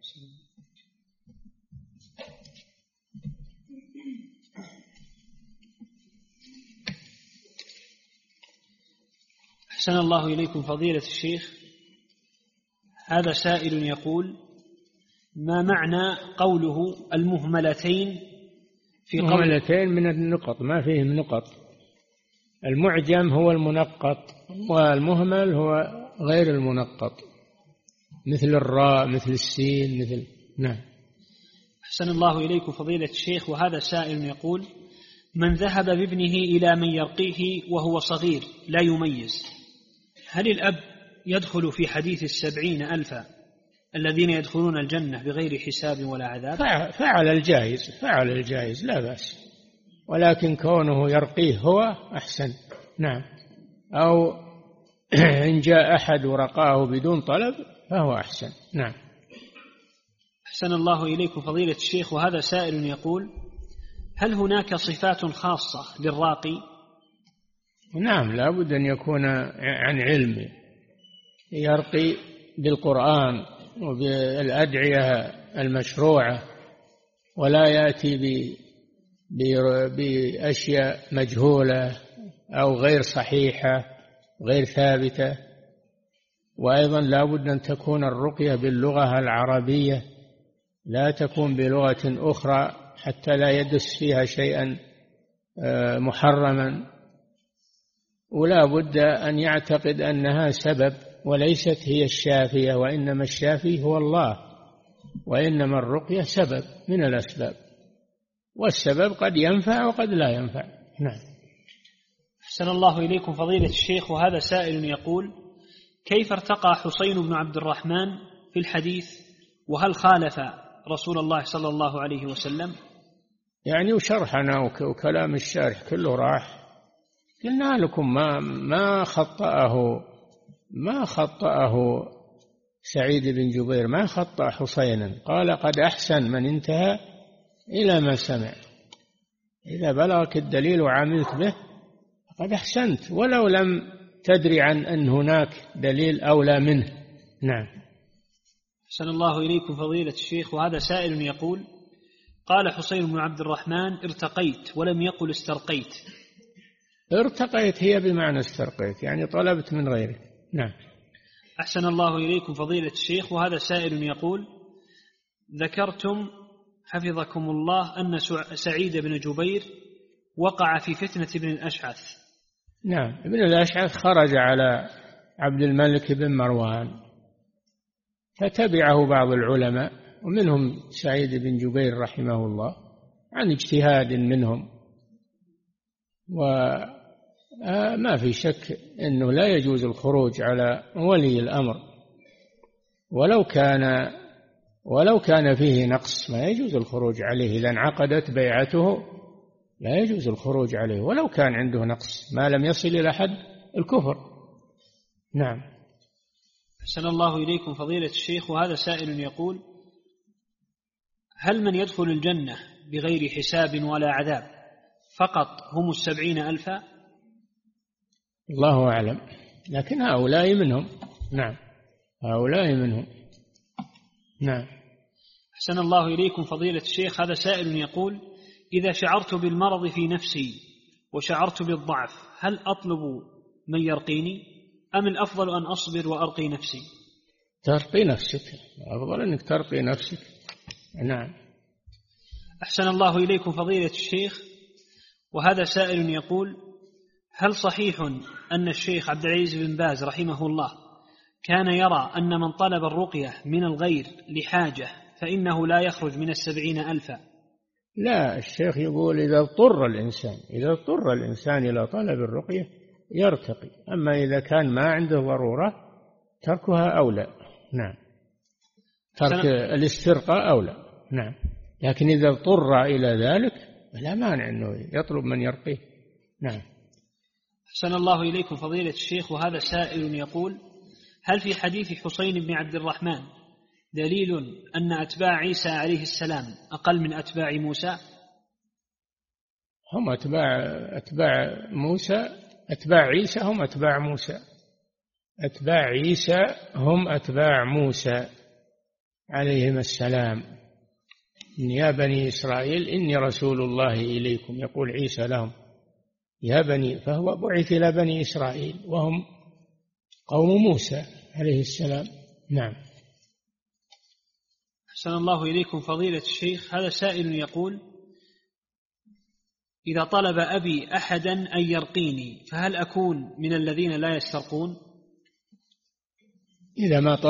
أحسن الله إليكم فضيلة الشيخ. هذا سائل يقول: ما معنى قوله المهملتين في قول؟ مهملتين من النقط، ما فيهم نقط. المعجم هو المنقط، والمهمل هو غير المنقط، مثل الراء، مثل السين، مثل. نعم. أحسن الله إليكم فضيلة الشيخ. وهذا سائل يقول: من ذهب بابنه إلى من يرقيه وهو صغير لا يميز، هل الأب يدخل في حديث 70,000 الذين يدخلون الجنة بغير حساب ولا عذاب؟ فعل الجائز لا بأس، ولكن كونه يرقيه هو أحسن. نعم. أو إن جاء أحد ورقاه بدون طلب فهو أحسن. نعم. أحسن الله إليكم فضيلة الشيخ. وهذا سائل يقول: هل هناك صفات خاصة للراقي؟ نعم، لا بد أن يكون عن علم، يرقي بالقرآن وبالأدعية المشروعة، ولا يأتي بأشياء مجهولة أو غير صحيحة غير ثابتة. وأيضا لا بد أن تكون الرقية باللغة العربية، لا تكون بلغة أخرى حتى لا يدس فيها شيئا محرما. ولا بد أن يعتقد أنها سبب وليست هي الشافية، وإنما الشافي هو الله، وإنما الرقية سبب من الأسباب، والسبب قد ينفع وقد لا ينفع. نعم. أحسن الله إليكم فضيلة الشيخ. وهذا سائل يقول: كيف ارتقى حسين بن عبد الرحمن في الحديث، وهل خالف رسول الله صلى الله عليه وسلم؟ يعني وشرحنا وكلام الشارح كله راح. قلنا لكم ما خطأه سعيد بن جبير، ما خطأ حسينا. قال: قد أحسن من انتهى إلى ما سمع. إذا بلغك الدليل وعملت به قد أحسنت، ولو لم تدري عن أن هناك دليل أولى منه. نعم. أحسن الله إليكم فضيلة الشيخ. وهذا سائل يقول: قال حسين بن عبد الرحمن: ارتقيت، ولم يقل استرقيت. ارتقيت هي بمعنى استرقيت، يعني طلبت من غيرك. نعم. أحسن الله إليكم فضيلة الشيخ. وهذا سائل يقول: ذكرتم حفظكم الله أن سعيد بن جبير وقع في فتنة ابن الأشعث. نعم. ابن الأشعث خرج على عبد الملك بن مروان، فتبعه بعض العلماء ومنهم سعيد بن جبير رحمه الله عن اجتهاد منهم. وما في شك أنه لا يجوز الخروج على ولي الأمر، ولو كان فيه نقص ما يجوز الخروج عليه. إذا انعقدت بيعته لا يجوز الخروج عليه ولو كان عنده نقص، ما لم يصل إلى حد الكفر. نعم. أحسن الله إليكم فضيلة الشيخ. وهذا سائل يقول: هل من يدخل الجنة بغير حساب ولا عذاب فقط هم 70,000؟ الله أعلم، لكن هؤلاء منهم. نعم، هؤلاء منهم. نعم. أحسن الله إليكم فضيلة الشيخ. هذا سائل يقول: إذا شعرت بالمرض في نفسي وشعرت بالضعف هل أطلب من يرقيني، أم الأفضل أن أصبر وأرقي نفسي؟ ترقي نفسك، أفضل أنك ترقي نفسك. نعم. أحسن الله إليكم فضيلة الشيخ. وهذا سائل يقول: هل صحيح أن الشيخ عبد العزيز بن باز رحمه الله كان يرى أن من طلب الرقية من الغير لحاجة فإنه لا يخرج من 70,000؟ لا، الشيخ يقول إذا اضطر الإنسان إلى طلب الرقية يرتقي، أما إذا كان ما عنده ضرورة تركها أولى. نعم، ترك الاسترقاء أولى. نعم. لكن إذا اضطر إلى ذلك فلا مانع أنه يطلب من يرقيه. نعم. أحسن الله إليكم فضيلة الشيخ، وهذا سائل يقول: هل في حديث حسين بن عبد الرحمن دليل أن أتباع عيسى عليه السلام أقل من أتباع موسى؟ هم أتباع موسى، أتباع عيسى هم أتباع موسى، أتباع عيسى هم أتباع موسى عليهم السلام. يا بني إسرائيل إني رسول الله إليكم، يقول عيسى لهم يا بني، فهو بعث إلى بني إسرائيل وهم قوم موسى عليه السلام. نعم. أحسن الله إليكم فضيلة الشيخ، هذا سائل يقول: إذا طلب أبي أحدا أن يرقيني فهل أكون من الذين لا يسترقون؟ إذا ما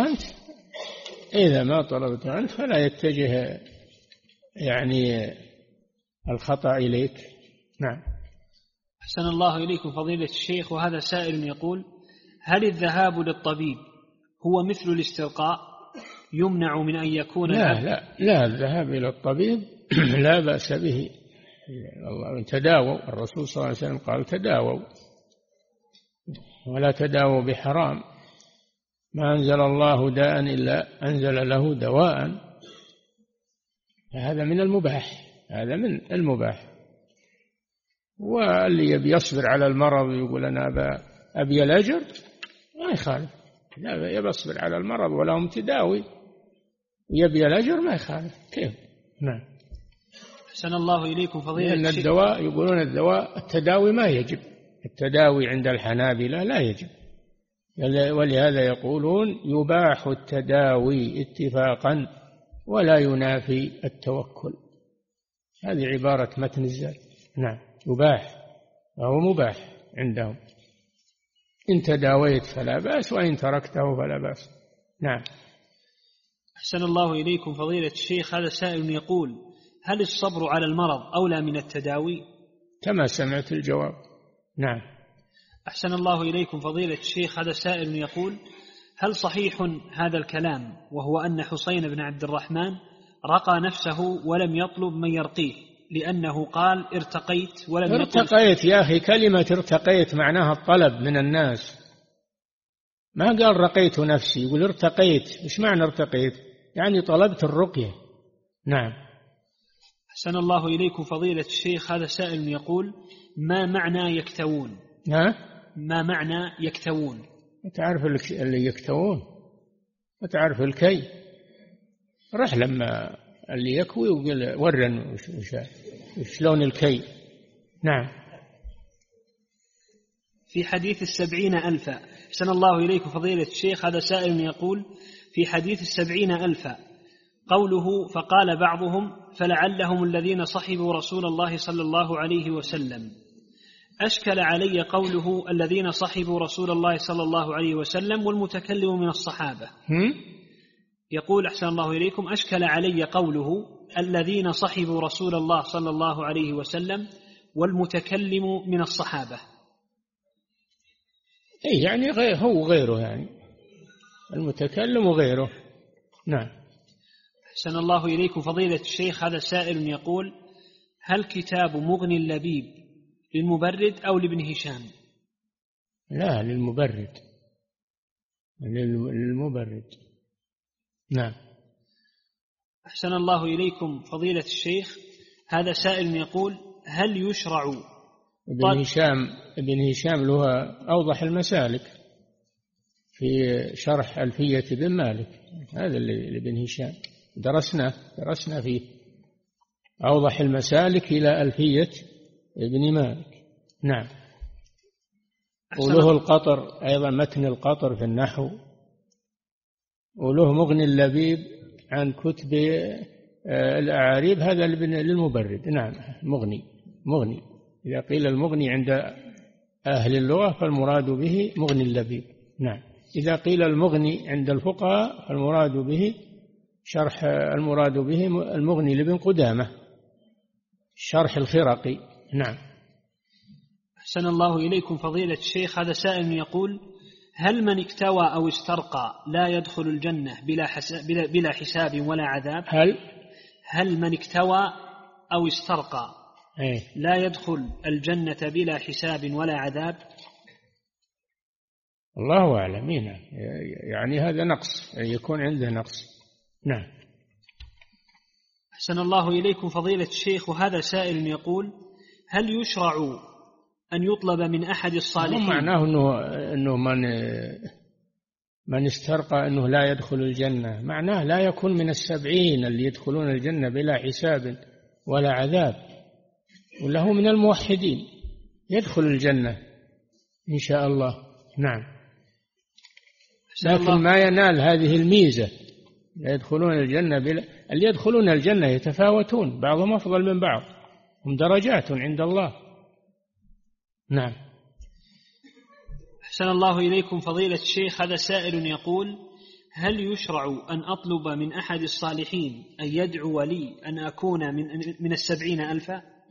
طلبته أنت فلا يتجه يعني الخطأ إليك. نعم. أحسن الله إليكم فضيلة الشيخ، وهذا سائل يقول: هل الذهاب للطبيب هو مثل الاسترقاء يمنع من أن يكون لا الذهاب إلى الطبيب لا بأس به. الله تداووا، الرسول صلى الله عليه وسلم قال تداووا ولا تداووا بحرام، ما أنزل الله داء إلا أنزل له دواء. هذا من المباح، واللي يبي يصبر على المرض ويقول أنا أبي الأجر ما يخالف، لا يبي يصبر على المرض ولا هم تداوي ويبي الأجر ما يخالف. كيف؟ نعم. أحسن الله إليكم فضيلة لأن الدواء يقولون التداوي ما يجب، التداوي عند الحنابلة لا يجب، ولهذا يقولون يباح التداوي اتفاقا ولا ينافي التوكل. هذه عبارة متن الزاد. نعم. يباح أو مباح عندهم، إن تداويت فلا بأس وإن تركته فلا بأس. نعم. أحسن الله إليكم فضيلة الشيخ، هذا سائل يقول: هل الصبر على المرض أولى من التداوي؟ كما سمعت الجواب. نعم. أحسن الله إليكم فضيلة الشيخ، هذا سائل يقول: هل صحيح هذا الكلام وهو أن حسين بن عبد الرحمن رقى نفسه ولم يطلب من يرقيه لأنه قال ارتقيت ولم ارتقيت يا أخي، كلمة ارتقيت معناها الطلب من الناس، ما قال رقيت نفسي، يقول ارتقيت. إيش معنى ارتقيت؟ يعني طلبت الرقية. نعم. أحسن الله إليكم فضيلة الشيخ، هذا سائل يقول: ما معنى يكتوون؟ ما معنى يكتوون؟ تعرف اللي يكتوون وتعرف الكي، رح لما اللي يكوي وقال ورن شلون الكي. نعم. في حديث 70,000. أحسن الله إليكم فضيلة الشيخ، هذا سائل يقول: في حديث 70,000 قوله فقال بعضهم فلعلهم الذين صحبوا رسول الله صلى الله عليه وسلم، أشكل علي قوله الذين صحبوا رسول الله صلى الله عليه وسلم والمتكلم من الصحابة. يقول أحسن الله إليكم: أشكل علي قوله الذين صحبوا رسول الله صلى الله عليه وسلم والمتكلم من الصحابة. يعني هو غيره، يعني المتكلم وغيره. نعم. أحسن الله إليكم فضيلة الشيخ، هذا سائل يقول: هل كتاب مغني اللبيب للمبرد أو لابن هشام؟ لا، للمبرد. نعم. أحسن الله إليكم فضيلة الشيخ، هذا سائل يقول: هل يشرع ابن هشام له أوضح المسالك في شرح ألفية بن مالك، هذا اللي ابن هشام درسنا فيه أوضح المسالك إلى ألفية ابن مالك. نعم. وله القطر أيضا، متن القطر في النحو، وله مغني اللبيب عن كتب الأعاريب، هذا للمبرد. نعم. مغني إذا قيل المغني عند أهل اللغة فالمراد به مغني اللبيب. نعم. إذا قيل المغني عند الفقهاء فالمراد به المغني لابن قدامة شرح الخرقي. نعم. أحسن الله إليكم فضيلة الشيخ، هذا سائل يقول: هل من اكتوى أو استرقى لا يدخل الجنة بلا حساب ولا عذاب؟ هل من اكتوى أو استرقى لا يدخل الجنة بلا حساب ولا عذاب؟ الله أعلم. يعني هذا نقص، يكون عنده نقص. نعم. أحسن الله إليكم فضيلة الشيخ، وهذا سائل يقول: هل يشرع أن يطلب من أحد الصالحين؟ معناه أنه من استرقى أنه لا يدخل الجنة، معناه لا يكون من 70 اللي يدخلون الجنة بلا حساب ولا عذاب، وله من الموحدين يدخل الجنة إن شاء الله. نعم. لكن ما ينال هذه الميزة، يدخلون الجنة اللي يدخلون الجنة يتفاوتون، بعضهم أفضل من بعض، هم درجات عند الله. نعم. أحسن الله إليكم فضيلة الشيخ، هذا سائل يقول: هل يشرع أن أطلب من أحد الصالحين أن يدعو لي أن أكون من 70,000؟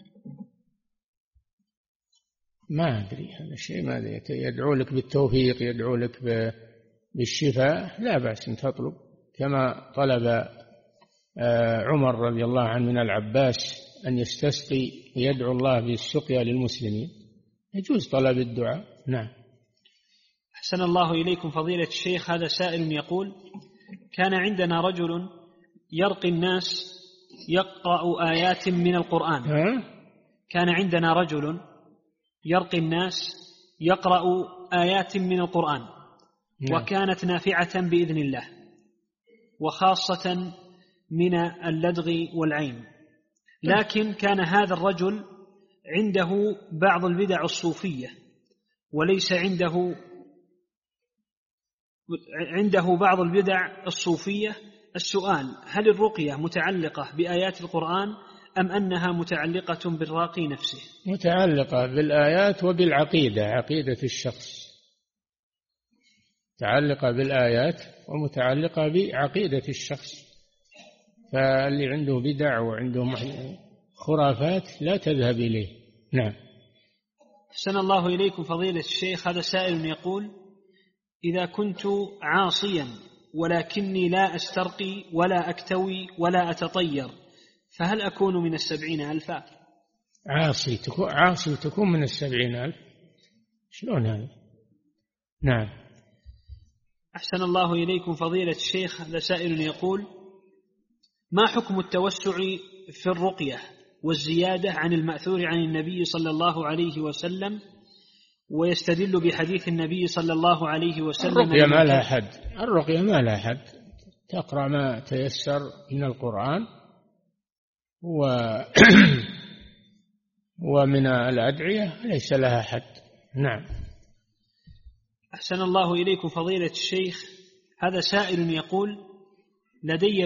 ما أدري هذا الشيء، ما أدري. يدعو لك بالتوفيق، يدعو لك بالشفاء، لا بأس أن تطلب، كما طلب عمر رضي الله عنه من العباس أن يستسقي ويدعو الله بالسقيا للمسلمين، يجوز طلب الدعاء. نعم. أحسن الله إليكم فضيلة الشيخ، هذا سائل يقول: كان عندنا رجل يرقي الناس يقرأ آيات من القرآن. كان عندنا رجل يرقي الناس يقرأ آيات من القرآن، وكانت نافعة بإذن الله، وخاصة من اللدغ والعين. لكن كان هذا الرجل عنده بعض البدع الصوفية، وليس عنده بعض البدع الصوفية. السؤال: هل الرقية متعلقة بآيات القرآن أم أنها متعلقة بالراقي نفسه؟ متعلقة بالآيات وبالعقيدة، عقيدة الشخص، متعلقة بالآيات ومتعلقة بعقيدة الشخص. فاللي عنده بدع وعنده خرافات لا تذهب إليه. نعم. أحسن الله إليكم فضيلة الشيخ، هذا سائل يقول: إذا كنت عاصيا ولكني لا أسترقي ولا أكتوي ولا أتطير، فهل أكون من 70,000؟ عاصي تكون من 70,000؟ شلون هذا؟ نعم. أحسن الله إليكم فضيلة الشيخ، هذا سائل يقول: ما حكم التوسع في الرقية والزيادة عن المأثور عن النبي صلى الله عليه وسلم، ويستدل بحديث النبي صلى الله عليه وسلم؟ الرقية ما لها حد، الرقية ما لها حد، تقرأ ما تيسر من القرآن ومن الأدعية، ليس لها حد. نعم. أحسن الله إليكم فضيلة الشيخ، هذا سائل يقول: لدى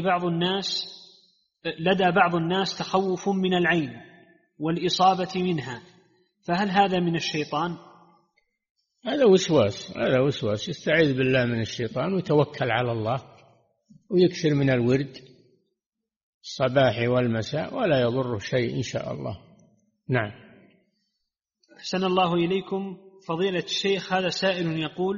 بعض الناس تخوف من العين والإصابة منها، فهل هذا من الشيطان؟ هذا وسواس، يستعيذ بالله من الشيطان ويتوكل على الله ويكثر من الورد الصباح والمساء ولا يضره شيء إن شاء الله. نعم. أحسن الله إليكم فضيلة الشيخ، هذا سائل يقول: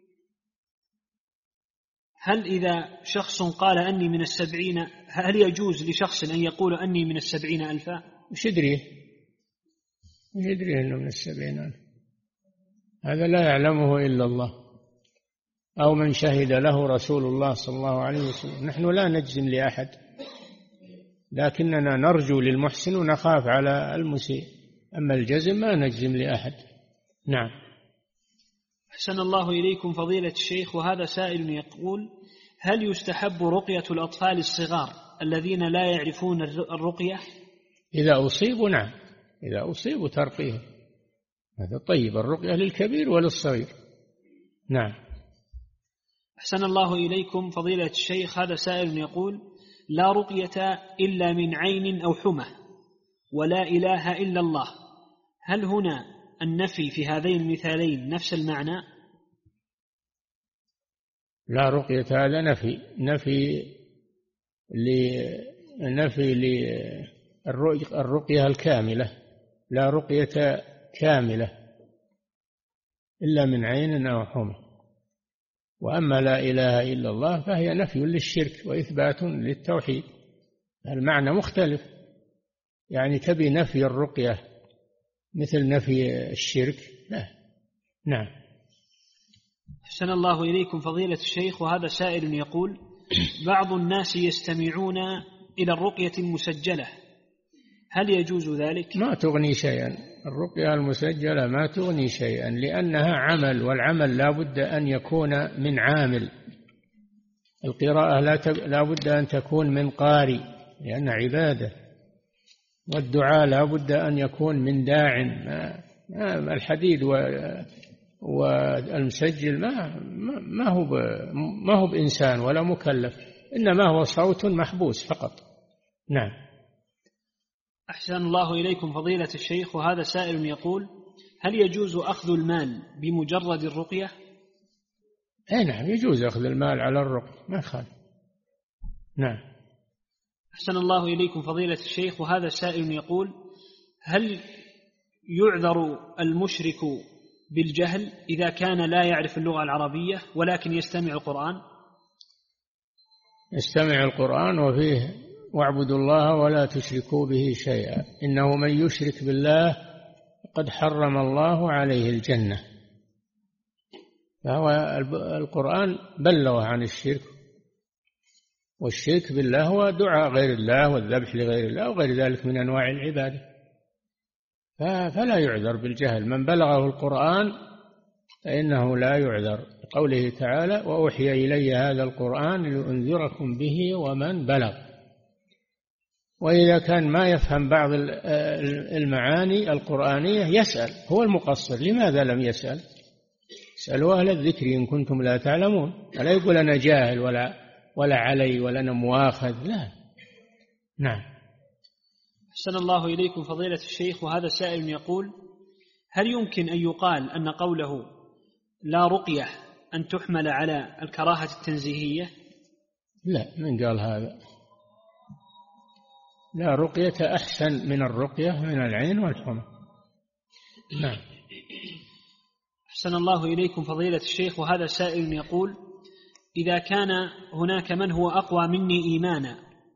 هل إذا شخص قال أني من 70، هل يجوز لشخص أن يقول أني من 70,000؟ وش يدريه أنه من 70,000؟ هذا لا يعلمه إلا الله، أو من شهد له رسول الله صلى الله عليه وسلم. نحن لا نجزم لأحد، لكننا نرجو للمحسن ونخاف على المسيء، أما الجزم ما نجزم لأحد. نعم. أحسن الله إليكم فضيلة الشيخ، وهذا سائل يقول: هل يستحب رقية الأطفال الصغار الذين لا يعرفون الرقية؟ إذا أصيبوا، نعم، إذا أصيبوا ترقيهم، هذا طيب. الرقية للكبير وللصغير. نعم. أحسن الله إليكم فضيلة الشيخ، هذا سائل يقول: لا رقية إلا من عين أو حمى، ولا إله إلا الله، هل هنا النفي في هذين المثالين نفس المعنى؟ لا رقية، هذا نفي للرقية الكاملة، لا رقية كاملة إلا من عين أو حمى. وأما لا إله إلا الله فهي نفي للشرك وإثبات للتوحيد، المعنى مختلف، يعني تبي نفي الرقية مثل نفي الشرك؟ لا. نعم. أحسن الله إليكم فضيلة الشيخ، وهذا سائل يقول: بعض الناس يستمعون إلى الرقية المسجلة، هل يجوز ذلك؟ ما تغني شيئا، الرقية المسجلة ما تغني شيئا، لأنها عمل، والعمل لا بد أن يكون من عامل. القراءة لا بد أن تكون من قارئ لأنها عبادة، والدعاء لا بد أن يكون من داع. الحديد والمسجل ما هو بإنسان ولا مكلف، إنما هو صوت محبوس فقط. نعم. أحسن الله إليكم فضيلة الشيخ، وهذا سائل يقول: هل يجوز أخذ المال بمجرد الرقية؟ نعم، يجوز أخذ المال على الرقية، ما خالف. نعم. أحسن الله إليكم فضيلة الشيخ، وهذا سائل يقول: هل يعذر المشرك بالجهل إذا كان لا يعرف اللغة العربية ولكن يستمع القرآن؟ يستمع القرآن وفيه: واعبدوا الله ولا تشركوا به شيئا إنه من يشرك بالله قد حرم الله عليه الجنة. فهو القرآن بلغ عن الشرك، والشرك بالله هو دعاء غير الله والذبح لغير الله وغير ذلك من أنواع العبادة، فلا يعذر بالجهل. من بلغه القرآن فإنه لا يعذر، قوله تعالى: وأوحي إلي هذا القرآن لأنذركم به ومن بلغ. وإذا كان ما يفهم بعض المعاني القرآنية يسأل، هو المقصر، لماذا لم يسأل؟ اسألوا أهل الذكر إن كنتم لا تعلمون، ولا يقول أنا جاهل ولا علي ولا أنا مواخذ، لا. نعم. أحسن الله إليكم فضيلة الشيخ، وهذا سائل يقول: هل يمكن أن يقال أن قوله لا رقية أن تحمل على الكراهة التنزيهية؟ لا، من قال هذا؟ لا رقية أحسن من الرقية من العين والحمى. نعم. أحسن الله إليكم فضيلة الشيخ، وهذا سائل يقول: إذا كان هناك من هو أقوى مني إيمانا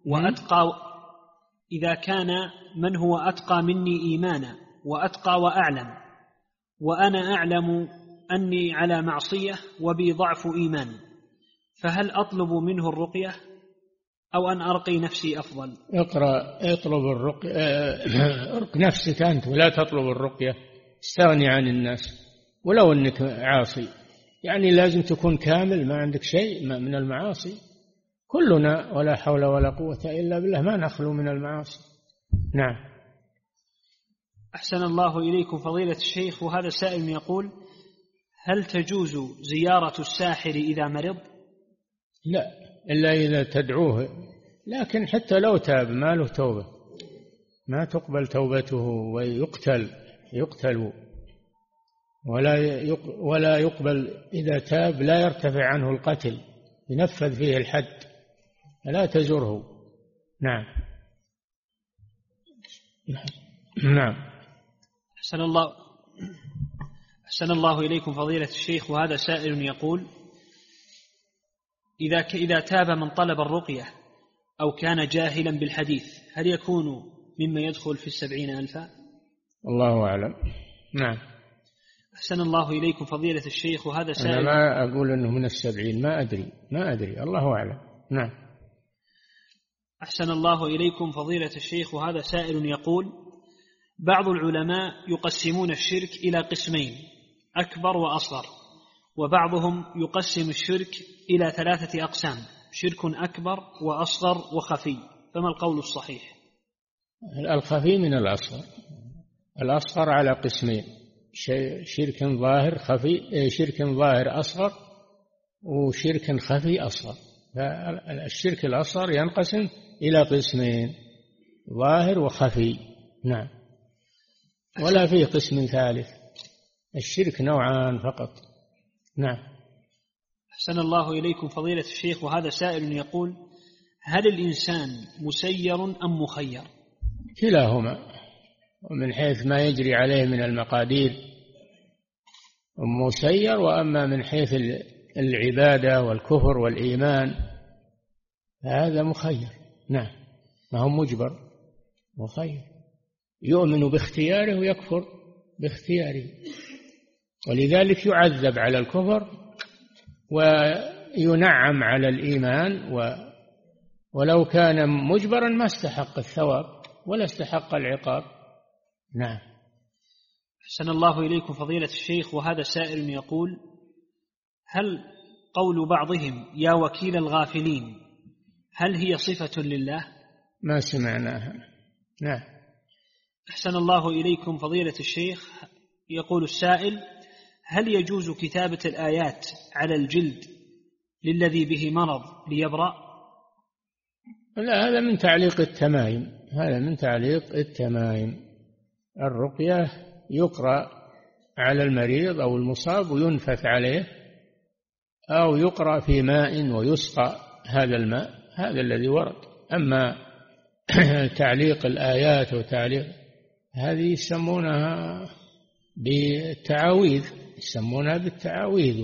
إذا كان من هو أتقى مني إيمانا وأتقى وأعلم، وأنا أعلم أني على معصية وبي ضعف إيمان، فهل أطلب منه الرقية أو أن أرقي نفسي أفضل؟ اطلب الرقية، ارق نفسك أنت ولا تطلب الرقية، استغني عن الناس ولو أنك عاصي، يعني لازم تكون كامل، ما عندك شيء من المعاصي. كلنا ولا حول ولا قوة إلا بالله ما نخلو من المعاصي. نعم. أحسن الله إليكم فضيلة الشيخ، وهذا سائل يقول: هل تجوز زيارة الساحر إذا مرض؟ لا، إلا إذا تدعوه، لكن حتى لو تاب ما له توبة، ما تقبل توبته ويقتل ولا يقبل إذا تاب، لا يرتفع عنه القتل، ينفذ فيه الحد، فلا تزره. نعم. نعم. أحسن الله إليكم فضيلة الشيخ، وهذا سائل يقول: إذا تاب من طلب الرقية أو كان جاهلا بالحديث، هل يكون مما يدخل في 70,000؟ الله أعلم. نعم. أحسن الله إليكم فضيلة الشيخ، وهذا سائل. أنا ما أقول أنه من 70، ما أدري، الله أعلم. نعم. أحسن الله إليكم فضيلة الشيخ، وهذا سائل يقول: بعض العلماء يقسمون الشرك إلى قسمين: أكبر وأصغر، وبعضهم يقسم الشرك إلى 3 أقسام: شرك أكبر وأصغر وخفي، فما القول الصحيح؟ الخفي من الأصغر. الأصغر على قسمين: شرك ظاهر خفي، شرك ظاهر أصغر، وشرك خفي أصغر. فالشرك الأصغر ينقسم إلى قسمين: ظاهر وخفي. نعم. ولا فيه قسم ثالث، الشرك نوعان فقط. نعم. أحسن الله إليكم فضيلة الشيخ، وهذا سائل يقول: هل الإنسان مسير أم مخير؟ كلاهما، ومن حيث ما يجري عليه من المقادير مسير، وأما من حيث العبادة والكفر والإيمان هذا مخير. نعم. ما هو مجبر، مخير، يؤمن باختياره ويكفر باختياره، ولذلك يعذب على الكفر وينعم على الإيمان، ولو كان مجبرا ما استحق الثواب ولا استحق العقاب. نعم. أحسن الله إليكم فضيلة الشيخ، وهذا سائل يقول: هل قول بعضهم يا وكيل الغافلين هل هي صفة لله؟ ما سمعناها. نعم. أحسن الله إليكم فضيلة الشيخ، يقول السائل: هل يجوز كتابة الآيات على الجلد للذي به مرض ليبرأ؟ لا، هذا من تعليق التمائم، هذا من تعليق التمائم. الرقية يقرأ على المريض أو المصاب وينفث عليه، أو يقرأ في ماء ويسقى هذا الماء، هذا الذي ورد. أما تعليق الآيات وتعليق هذه يسمونها بالتعاويذ، يسمونها بالتعاويذ،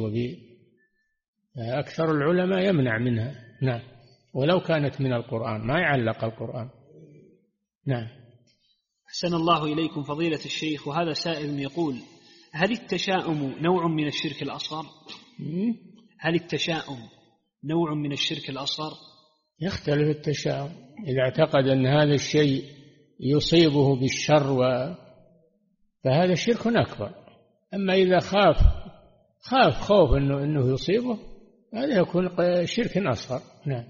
أكثر العلماء يمنع منها. نعم. ولو كانت من القرآن ما يعلق القرآن. نعم. أحسن الله إليكم فضيلة الشيخ، وهذا سائل يقول: هل التشاؤم نوع من الشرك الأصغر؟ هل التشاؤم نوع من الشرك الأصغر؟ يختلف التشاؤم، إذا اعتقد أن هذا الشيء يصيبه بالشر فهذا شرك أكبر. أما إذا خاف خوف أنه يصيبه، هذا يكون شرك أصغر. نعم.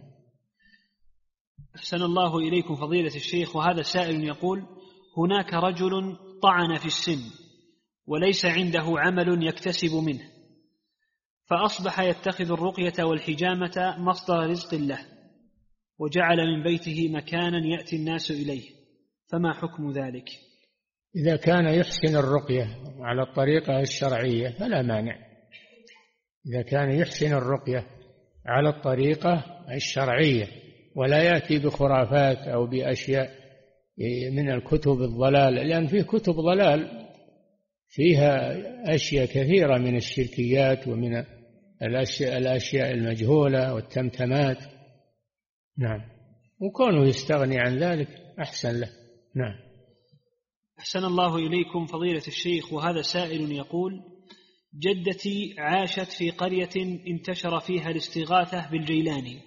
أحسن الله إليكم فضيلة الشيخ، وهذا سائل يقول: هناك رجل طعن في السن وليس عنده عمل يكتسب منه، فأصبح يتخذ الرقية والحجامة مصدر رزق له، وجعل من بيته مكانا يأتي الناس إليه، فما حكم ذلك؟ إذا كان يحسن الرقية على الطريقة الشرعية فلا مانع. إذا كان يحسن الرقية على الطريقة الشرعية ولا يأتي بخرافات أو بأشياء من الكتب الضلال، لأن فيه كتب ضلال فيها أشياء كثيرة من الشركيات ومن الأشياء المجهولة والتمتمات. نعم. وكونه يستغني عن ذلك أحسن له. نعم. أحسن الله إليكم فضيلة الشيخ، وهذا سائل يقول: جدتي عاشت في قرية انتشر فيها الاستغاثة بالجيلاني.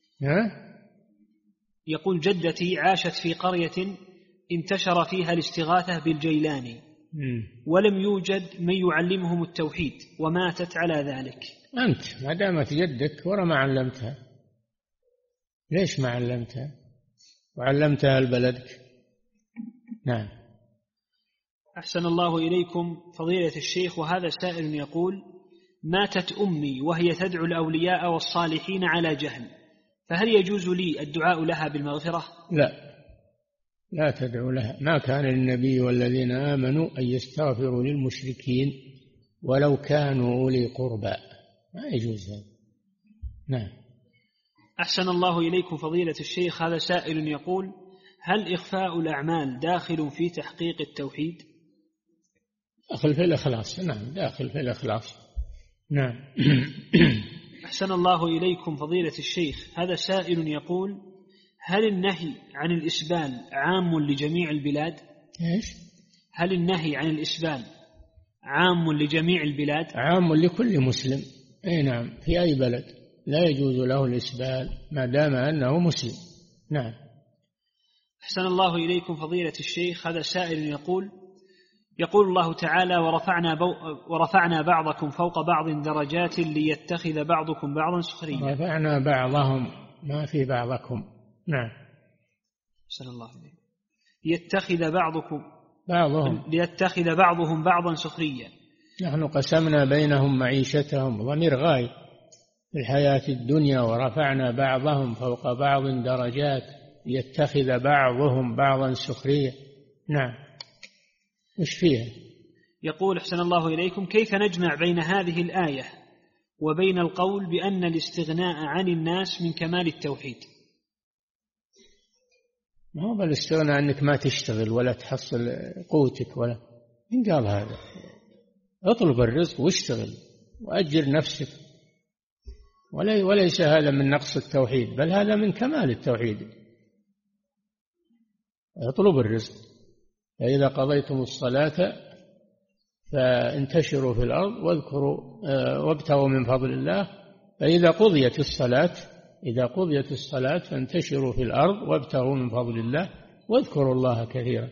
يقول: جدتي عاشت في قرية انتشر فيها الاستغاثة بالجيلاني، ولم يوجد من يعلمهم التوحيد، وماتت على ذلك. أنت ما دامت جدك ورا ما علمتها، ليش ما علمتها وعلمتها لبلدك؟ نعم. أحسن الله إليكم فضيلة الشيخ، وهذا سائل يقول: ماتت أمي وهي تدعو الأولياء والصالحين على جهل، فهل يجوز لي الدعاء لها بالمغفرة؟ لا تدعو لها. ما كان للنبي والذين آمنوا أن يستغفروا للمشركين ولو كانوا أولي قربى، ما يجوز هذا. نعم. أحسن الله إليكم فضيلة الشيخ، هذا سائل يقول: هل إخفاء الأعمال داخل في تحقيق التوحيد؟ داخل في الإخلاص. نعم، داخل في الإخلاص. نعم. أحسن الله إليكم فضيلة الشيخ، هذا سائل يقول: هل النهي عن الإسبال عام لجميع البلاد؟ إيش؟ هل النهي عن الإسبال عام لجميع البلاد؟ عام لكل مسلم. أي نعم، في أي بلد لا يجوز له الإسبال ما دام أنه مسلم. نعم. أحسن الله إليكم فضيلة الشيخ، هذا سائل يقول الله تعالى: ورفعنا بعضكم فوق بعض درجات ليتخذ بعضكم بعضا سخريا. رفعنا بعضهم، ما في بعضكم. نعم. أحسن الله إليكم. ليتخذ بعضهم بعضا سخريا. نحن قسمنا بينهم معيشتهم، ضمير غاية، في الحياة الدنيا، ورفعنا بعضهم فوق بعض درجات ليتخذ بعضهم بعضا سخريا. نعم. وش فيها؟ يقول: أحسن الله إليكم، كيف نجمع بين هذه الآية وبين القول بأن الاستغناء عن الناس من كمال التوحيد؟ ما هو بالاستغناء أنك ما تشتغل ولا تحصل قوتك، ولا من قال هذا؟ اطلب الرزق واشتغل وأجر نفسك، وليس هذا من نقص التوحيد، بل هذا من كمال التوحيد. اطلبوا الرزق. فإذا قضيتم الصلاة فانتشروا في الأرض واذكروا وابتغوا من فضل الله. فإذا قضيت الصلاة فانتشروا في الأرض وابتغوا من فضل الله واذكروا الله كثيرا.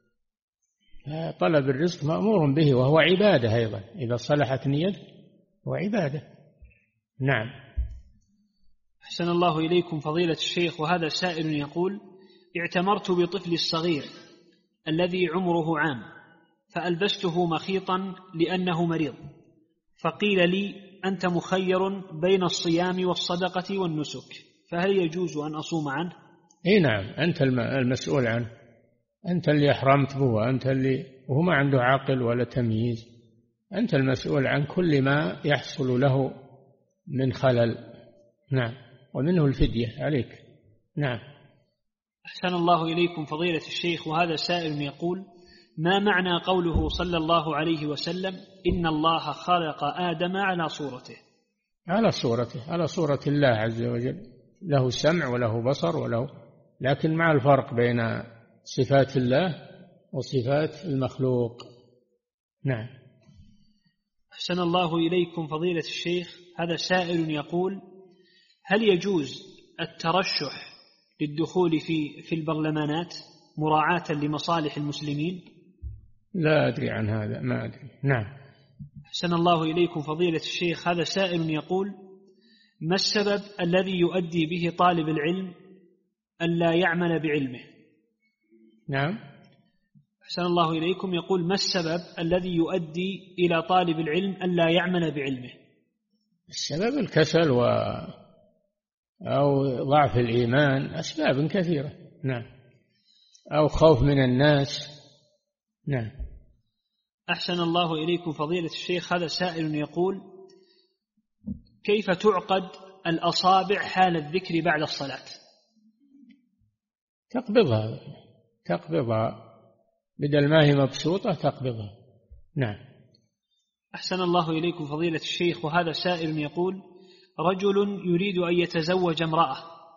طلب الرزق مأمور به وهو عبادة أيضا، إذا صلحت نيته هو عبادة. نعم. أحسن الله إليكم فضيلة الشيخ. وهذا سائل يقول: اعتمرت بطفلي الصغير الذي عمره عام، فألبسته مخيطا لأنه مريض، فقيل لي: أنت مخير بين الصيام والصدقة والنسك، فهل يجوز أن أصوم عنه؟ إيه نعم، أنت المسؤول عنه، أنت اللي أحرمت به، أنت اللي وهو ما عنده عقل ولا تمييز، أنت المسؤول عن كل ما يحصل له من خلل. نعم، ومنه الفدية عليك. نعم. أحسن الله إليكم فضيلة الشيخ. وهذا سائل يقول: ما معنى قوله صلى الله عليه وسلم: إن الله خلق آدم على صورته؟ على صورة الله عز وجل، له سمع وله بصر لكن مع الفرق بين صفات الله وصفات المخلوق. نعم. أحسن الله إليكم فضيلة الشيخ. هذا سائل يقول: هل يجوز الترشح للدخول في البرلمانات مراعاة لمصالح المسلمين؟ لا أدري عن هذا، ما أدري. نعم. أحسن الله إليكم فضيلة الشيخ. هذا سائل يقول: ما السبب الذي يؤدي به طالب العلم ألا يعمل بعلمه؟ نعم. أحسن الله إليكم. يقول: ما السبب الذي يؤدي إلى طالب العلم ألا يعمل بعلمه؟ السبب الكسل أو ضعف الإيمان، أسباب كثيرة. نعم. أو خوف من الناس. نعم. أحسن الله إليكم فضيلة الشيخ. هذا سائل يقول: كيف تعقد الأصابع حال الذكر بعد الصلاة؟ تقبضها بدل ما هي مبسوطة تقبضها. نعم. أحسن الله إليكم فضيلة الشيخ. وهذا سائل يقول: رجل يريد أن يتزوج امرأة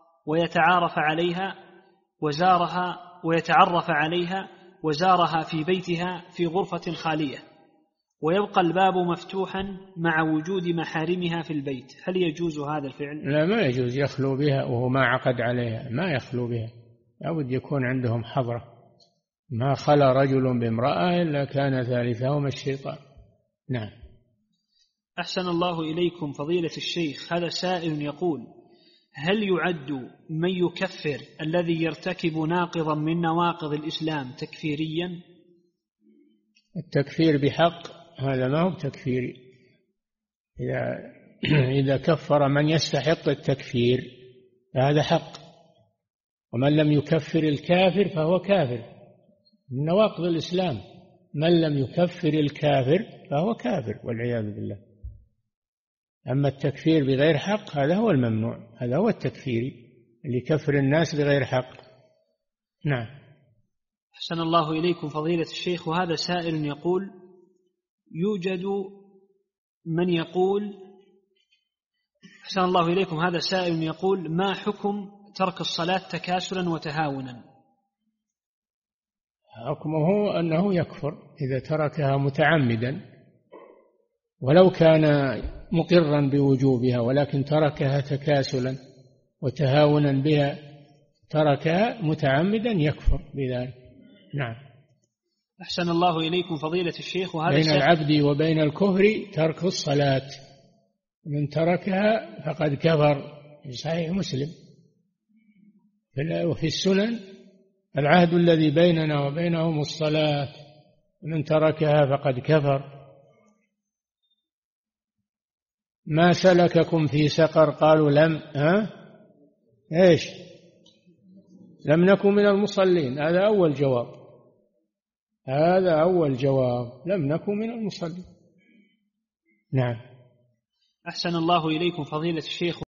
ويتعرف عليها وزارها في بيتها في غرفة خالية، ويبقى الباب مفتوحا مع وجود محارمها في البيت، هل يجوز هذا الفعل؟ لا، ما يجوز يخلو بها وهو ما عقد عليها، ما يخلو بها، لابد يكون عندهم حضرة. ما خلا رجل بامرأة إلا كان ثالثهما الشيطان. نعم. أحسن الله إليكم فضيلة الشيخ. هذا سائل يقول: هل يعد من يكفر الذي يرتكب ناقضا من نواقض الإسلام تكفيريا؟ التكفير بحق هذا ما هو تكفيري. إذا كفر من يستحق التكفير فهذا حق، ومن لم يكفر الكافر فهو كافر. من نواقض الإسلام من لم يكفر الكافر فهو كافر والعياذ بالله. أما التكفير بغير حق هذا هو الممنوع، هذا هو التكفيري اللي يكفر الناس بغير حق. نعم. أحسن الله إليكم فضيلة الشيخ. وهذا سائل يقول: يوجد من يقول أحسن الله إليكم هذا سائل يقول: ما حكم ترك الصلاة تكاسلا وتهاونا؟ حكمه أنه يكفر إذا تركها متعمدا، ولو كان مقرا بوجوبها، ولكن تركها تكاسلا وتهاونا بها، تركها متعمدا يكفر بذلك. نعم. أحسن الله إليكم فضيلة الشيخ. وهذا بين العبد وبين الكفر ترك الصلاة، من تركها فقد كفر، في صحيح مسلم. وفي السنن: العهد الذي بيننا وبينهم الصلاة، من تركها فقد كفر. ما سلككم في سقر؟ قالوا لم إيش؟ لم نكن من المصلين. هذا أول جواب، لم نكن من المصلين. نعم. أحسن الله إليكم فضيلة الشيخ.